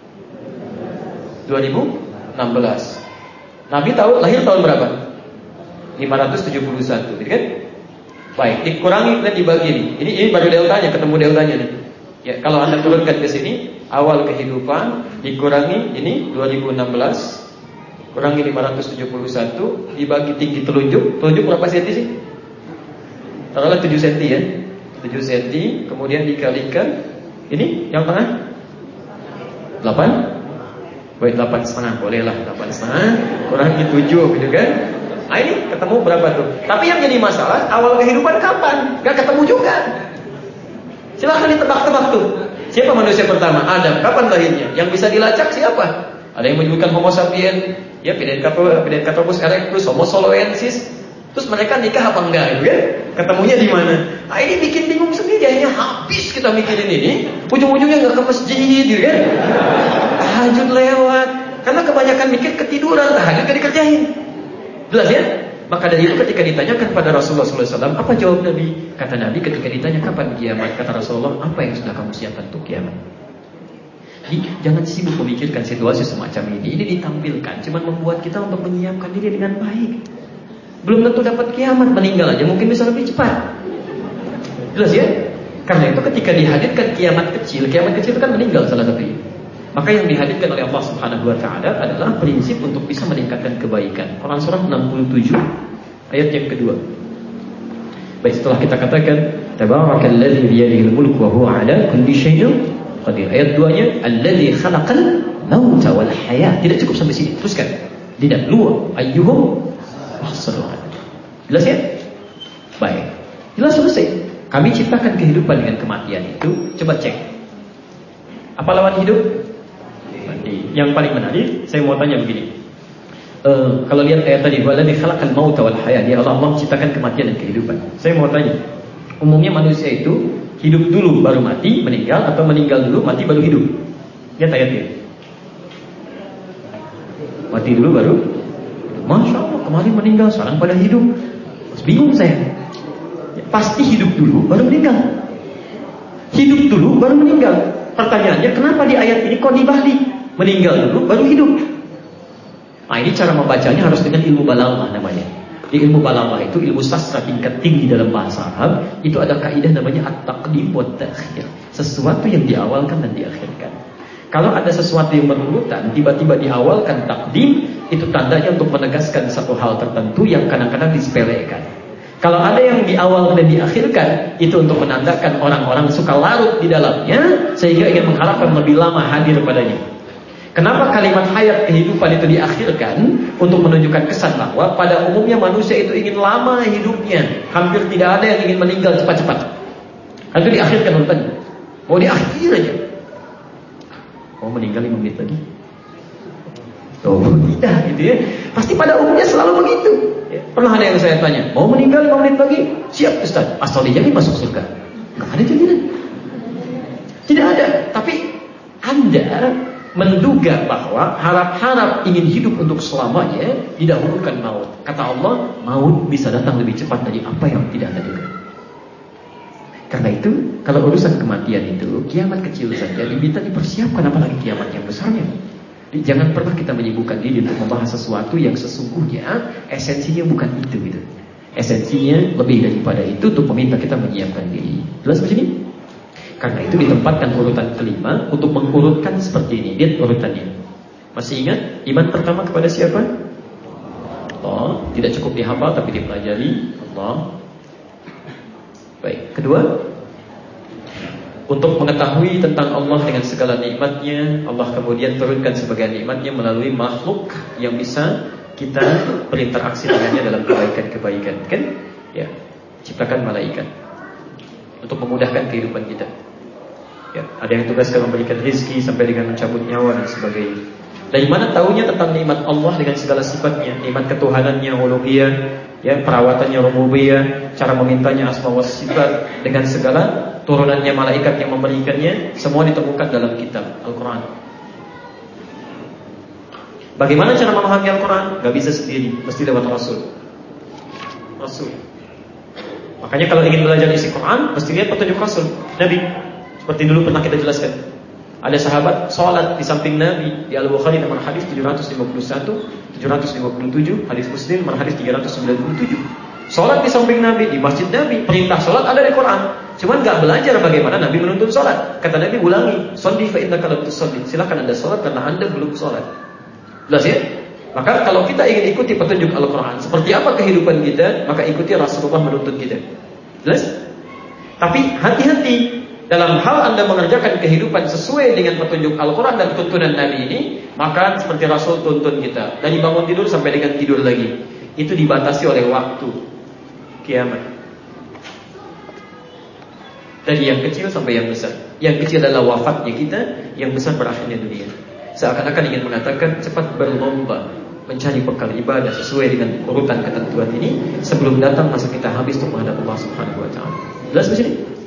dua ribu enam belas. Nabi tahu lahir tahun berapa? lima ratus tujuh puluh satu, gitu kan? Baik, dikurangi dan dibagi nih. Ini ini baru deltanya, ketemu deltanya nih. Ya, kalau Anda turunkan ke sini, awal kehidupan dikurangi ini dua ribu enam belas, kurangi lima ratus tujuh puluh satu, dibagi tinggi telunjuk. Telunjuk berapa senti sih? Taruhlah tujuh senti ya. tujuh senti, kemudian dikalikan ini yang tengah delapan. Baik, delapan setengah, bolehlah delapan setengah, kurangi tujuh, gitu kan? Nah ini ketemu berapa tuh? Tapi yang jadi masalah, awal kehidupan kapan? Gak ketemu juga. Silahkan ditebak-tebak tuh. Siapa manusia pertama? Adam. Kapan lahirnya? Yang bisa dilacak siapa? Ada yang menyebutkan Homo sapien, ya Pithecanthropus erectus, Homo soloensis. Terus mereka nikah apa enggak, gitu kan? Ketemunya di mana? Nah ini bikin bingung sendiri. Akhirnya habis kita mikirin ini, ujung-ujungnya nggak ke masjid, gitu kan? Tahajud lewat, karena kebanyakan mikir ketiduran, tahajud gak dikerjain. Jelas ya? Maka dari itu ketika ditanyakan pada Rasulullah shallallahu alaihi wasallam, apa jawab Nabi? Kata Nabi ketika ditanya kapan kiamat, kata Rasulullah, apa yang sudah kamu siapkan untuk kiamat? Jadi jangan sibuk memikirkan situasi semacam ini. Ini ditampilkan, cuma membuat kita untuk menyiapkan diri dengan baik. Belum tentu dapat kiamat, meninggal aja mungkin bisa lebih cepat. Jelas ya? Karena itu ketika dihadirkan kiamat kecil, kiamat kecil itu kan meninggal salah satunya. Maka yang dihadirkan oleh Allah Subhanahu wa taala adalah prinsip untuk bisa meningkatkan kebaikan. Quran surah enam puluh tujuh ayat yang kedua. Baik, setelah kita katakan tabarakalladzi biyadihil mulku wa huwa ala kulli syai'in qadir. Ayat dua-nya alladzi khalaqal mauta wal hayat. Tidak cukup sampai sini. Teruskan. Tidak luar ayyuhum ahsanu amala. Jelas ya? Baik. Jelas selesai. Kami ciptakan kehidupan dengan kematian itu. Coba cek. Apa lawan hidup? Yang paling menarik, saya mau tanya begini. Uh, kalau lihat ayat tadi, waladzi khalaqal mauta wal hayat, dia Allah, Allah menciptakan kematian dan kehidupan. Saya mau tanya, umumnya manusia itu hidup dulu baru mati, meninggal, atau meninggal dulu mati baru hidup? Lihat ayatnya. Mati dulu baru. Masya Allah, kemarin meninggal, sekarang pada hidup. Mas bingung saya. Ya, pasti hidup dulu baru meninggal. Hidup dulu baru meninggal. Pertanyaannya, kenapa di ayat ini kok dibalik? Meninggal dulu baru hidup. Nah, ini cara membacanya harus dengan ilmu balaghah namanya. Di ilmu balaghah itu ilmu sastra tingkat tinggi dalam bahasa Arab, itu ada kaidah namanya at-taqdim wa at-ta'khir. Sesuatu yang diawalkan dan diakhirkan. Kalau ada sesuatu yang berurutan, tiba-tiba diawalkan takdim, itu tandanya untuk menegaskan satu hal tertentu yang kadang-kadang disepelekan. Kalau ada yang diawalkan dan diakhirkan, itu untuk menandakan orang-orang suka larut di dalamnya, sehingga ingin mengharapkan lebih lama hadir padanya. Kenapa kalimat hayat kehidupan itu diakhirkan? Untuk menunjukkan kesan bahwa pada umumnya manusia itu ingin lama hidupnya. Hampir tidak ada yang ingin meninggal cepat-cepat. Itu diakhirkan urutannya. Mau diakhir aja. Mau meninggal lima menit lagi? Oh tidak gitu ya. Pasti pada umumnya selalu begitu ya. Pernah ada yang saya tanya, mau meninggal lima menit lagi? Siap Ustaz, asal dijamin masuk surga. Gak ada jaminan. Tidak ada. Tapi Anda menduga bahwa harap-harap ingin hidup untuk selamanya didahulukan maut. Kata Allah, maut bisa datang lebih cepat dari apa yang tidak Anda duga. Karena itu, kalau urusan kematian itu, kiamat kecil saja diminta dipersiapkan, apalagi kiamat yang besarnya. Jangan pernah kita menyibukkan diri untuk membahas sesuatu yang sesungguhnya esensinya bukan itu gitu. Esensinya lebih daripada itu untuk meminta kita menyiapkan diri. Jelas begini? Karena itu ditempatkan urutan kelima untuk mengurutkan seperti ini. Lihat urutannya. Masih ingat iman pertama kepada siapa? Allah. Tidak cukup dihafal tapi dipelajari. Allah. Baik, kedua, untuk mengetahui tentang Allah dengan segala nikmatnya, Allah kemudian turunkan sebagai nikmatnya melalui makhluk yang bisa kita berinteraksi dengannya dalam kebaikan-kebaikan, kan? Ya, ciptakan malaikat untuk memudahkan kehidupan kita. Ya, ada yang tugaskan memberikan rezeki sampai dengan mencabut nyawa dan sebagainya. Dari mana tahunya tentang nikmat Allah dengan segala sifatnya, nikmat ketuhanannya, uluhiyah, ya, perawatannya, rububiyah, cara memintanya, asma wa sifat, dengan segala turunannya malaikat yang memberikannya, semua ditemukan dalam kitab Al-Quran. Bagaimana cara memahami Al-Quran? Gak bisa sendiri, mesti lewat Rasul. Rasul. Makanya kalau ingin belajar isi Quran, mesti lihat petunjuk Rasul, Nabi. Seperti dulu pernah kita jelaskan. Ada sahabat sholat di samping Nabi di Al-Bukhari nomor hadis tujuh ratus lima puluh satu, tujuh ratus lima puluh tujuh, hadis Muslim nomor hadis tiga ratus sembilan puluh tujuh. Sholat di samping Nabi di masjid Nabi, perintah sholat ada di Quran. Cuman gak belajar bagaimana Nabi menuntun sholat. Kata Nabi, ulangi, sholli fa innaka lam tusalli. Silakan Anda sholat karena Anda belum sholat. Jelas ya? Maka kalau kita ingin ikuti petunjuk Al-Quran, seperti apa kehidupan kita, maka ikuti Rasulullah menuntun kita. Jelas? Tapi hati-hati dalam hal Anda mengerjakan kehidupan sesuai dengan petunjuk Al-Quran dan tuntunan Nabi ini, maka seperti Rasul tuntun kita, dari bangun tidur sampai dengan tidur lagi. Itu dibatasi oleh waktu kiamat. Dari yang kecil sampai yang besar. Yang kecil adalah wafatnya kita, yang besar berakhirnya dunia. Seakan-akan ingin mengatakan cepat berlomba mencari bekal ibadah sesuai dengan urutan ketentuan ini sebelum datang masa kita habis untuk menghadap Allah Subhanahu wa taala. Jelas di sini?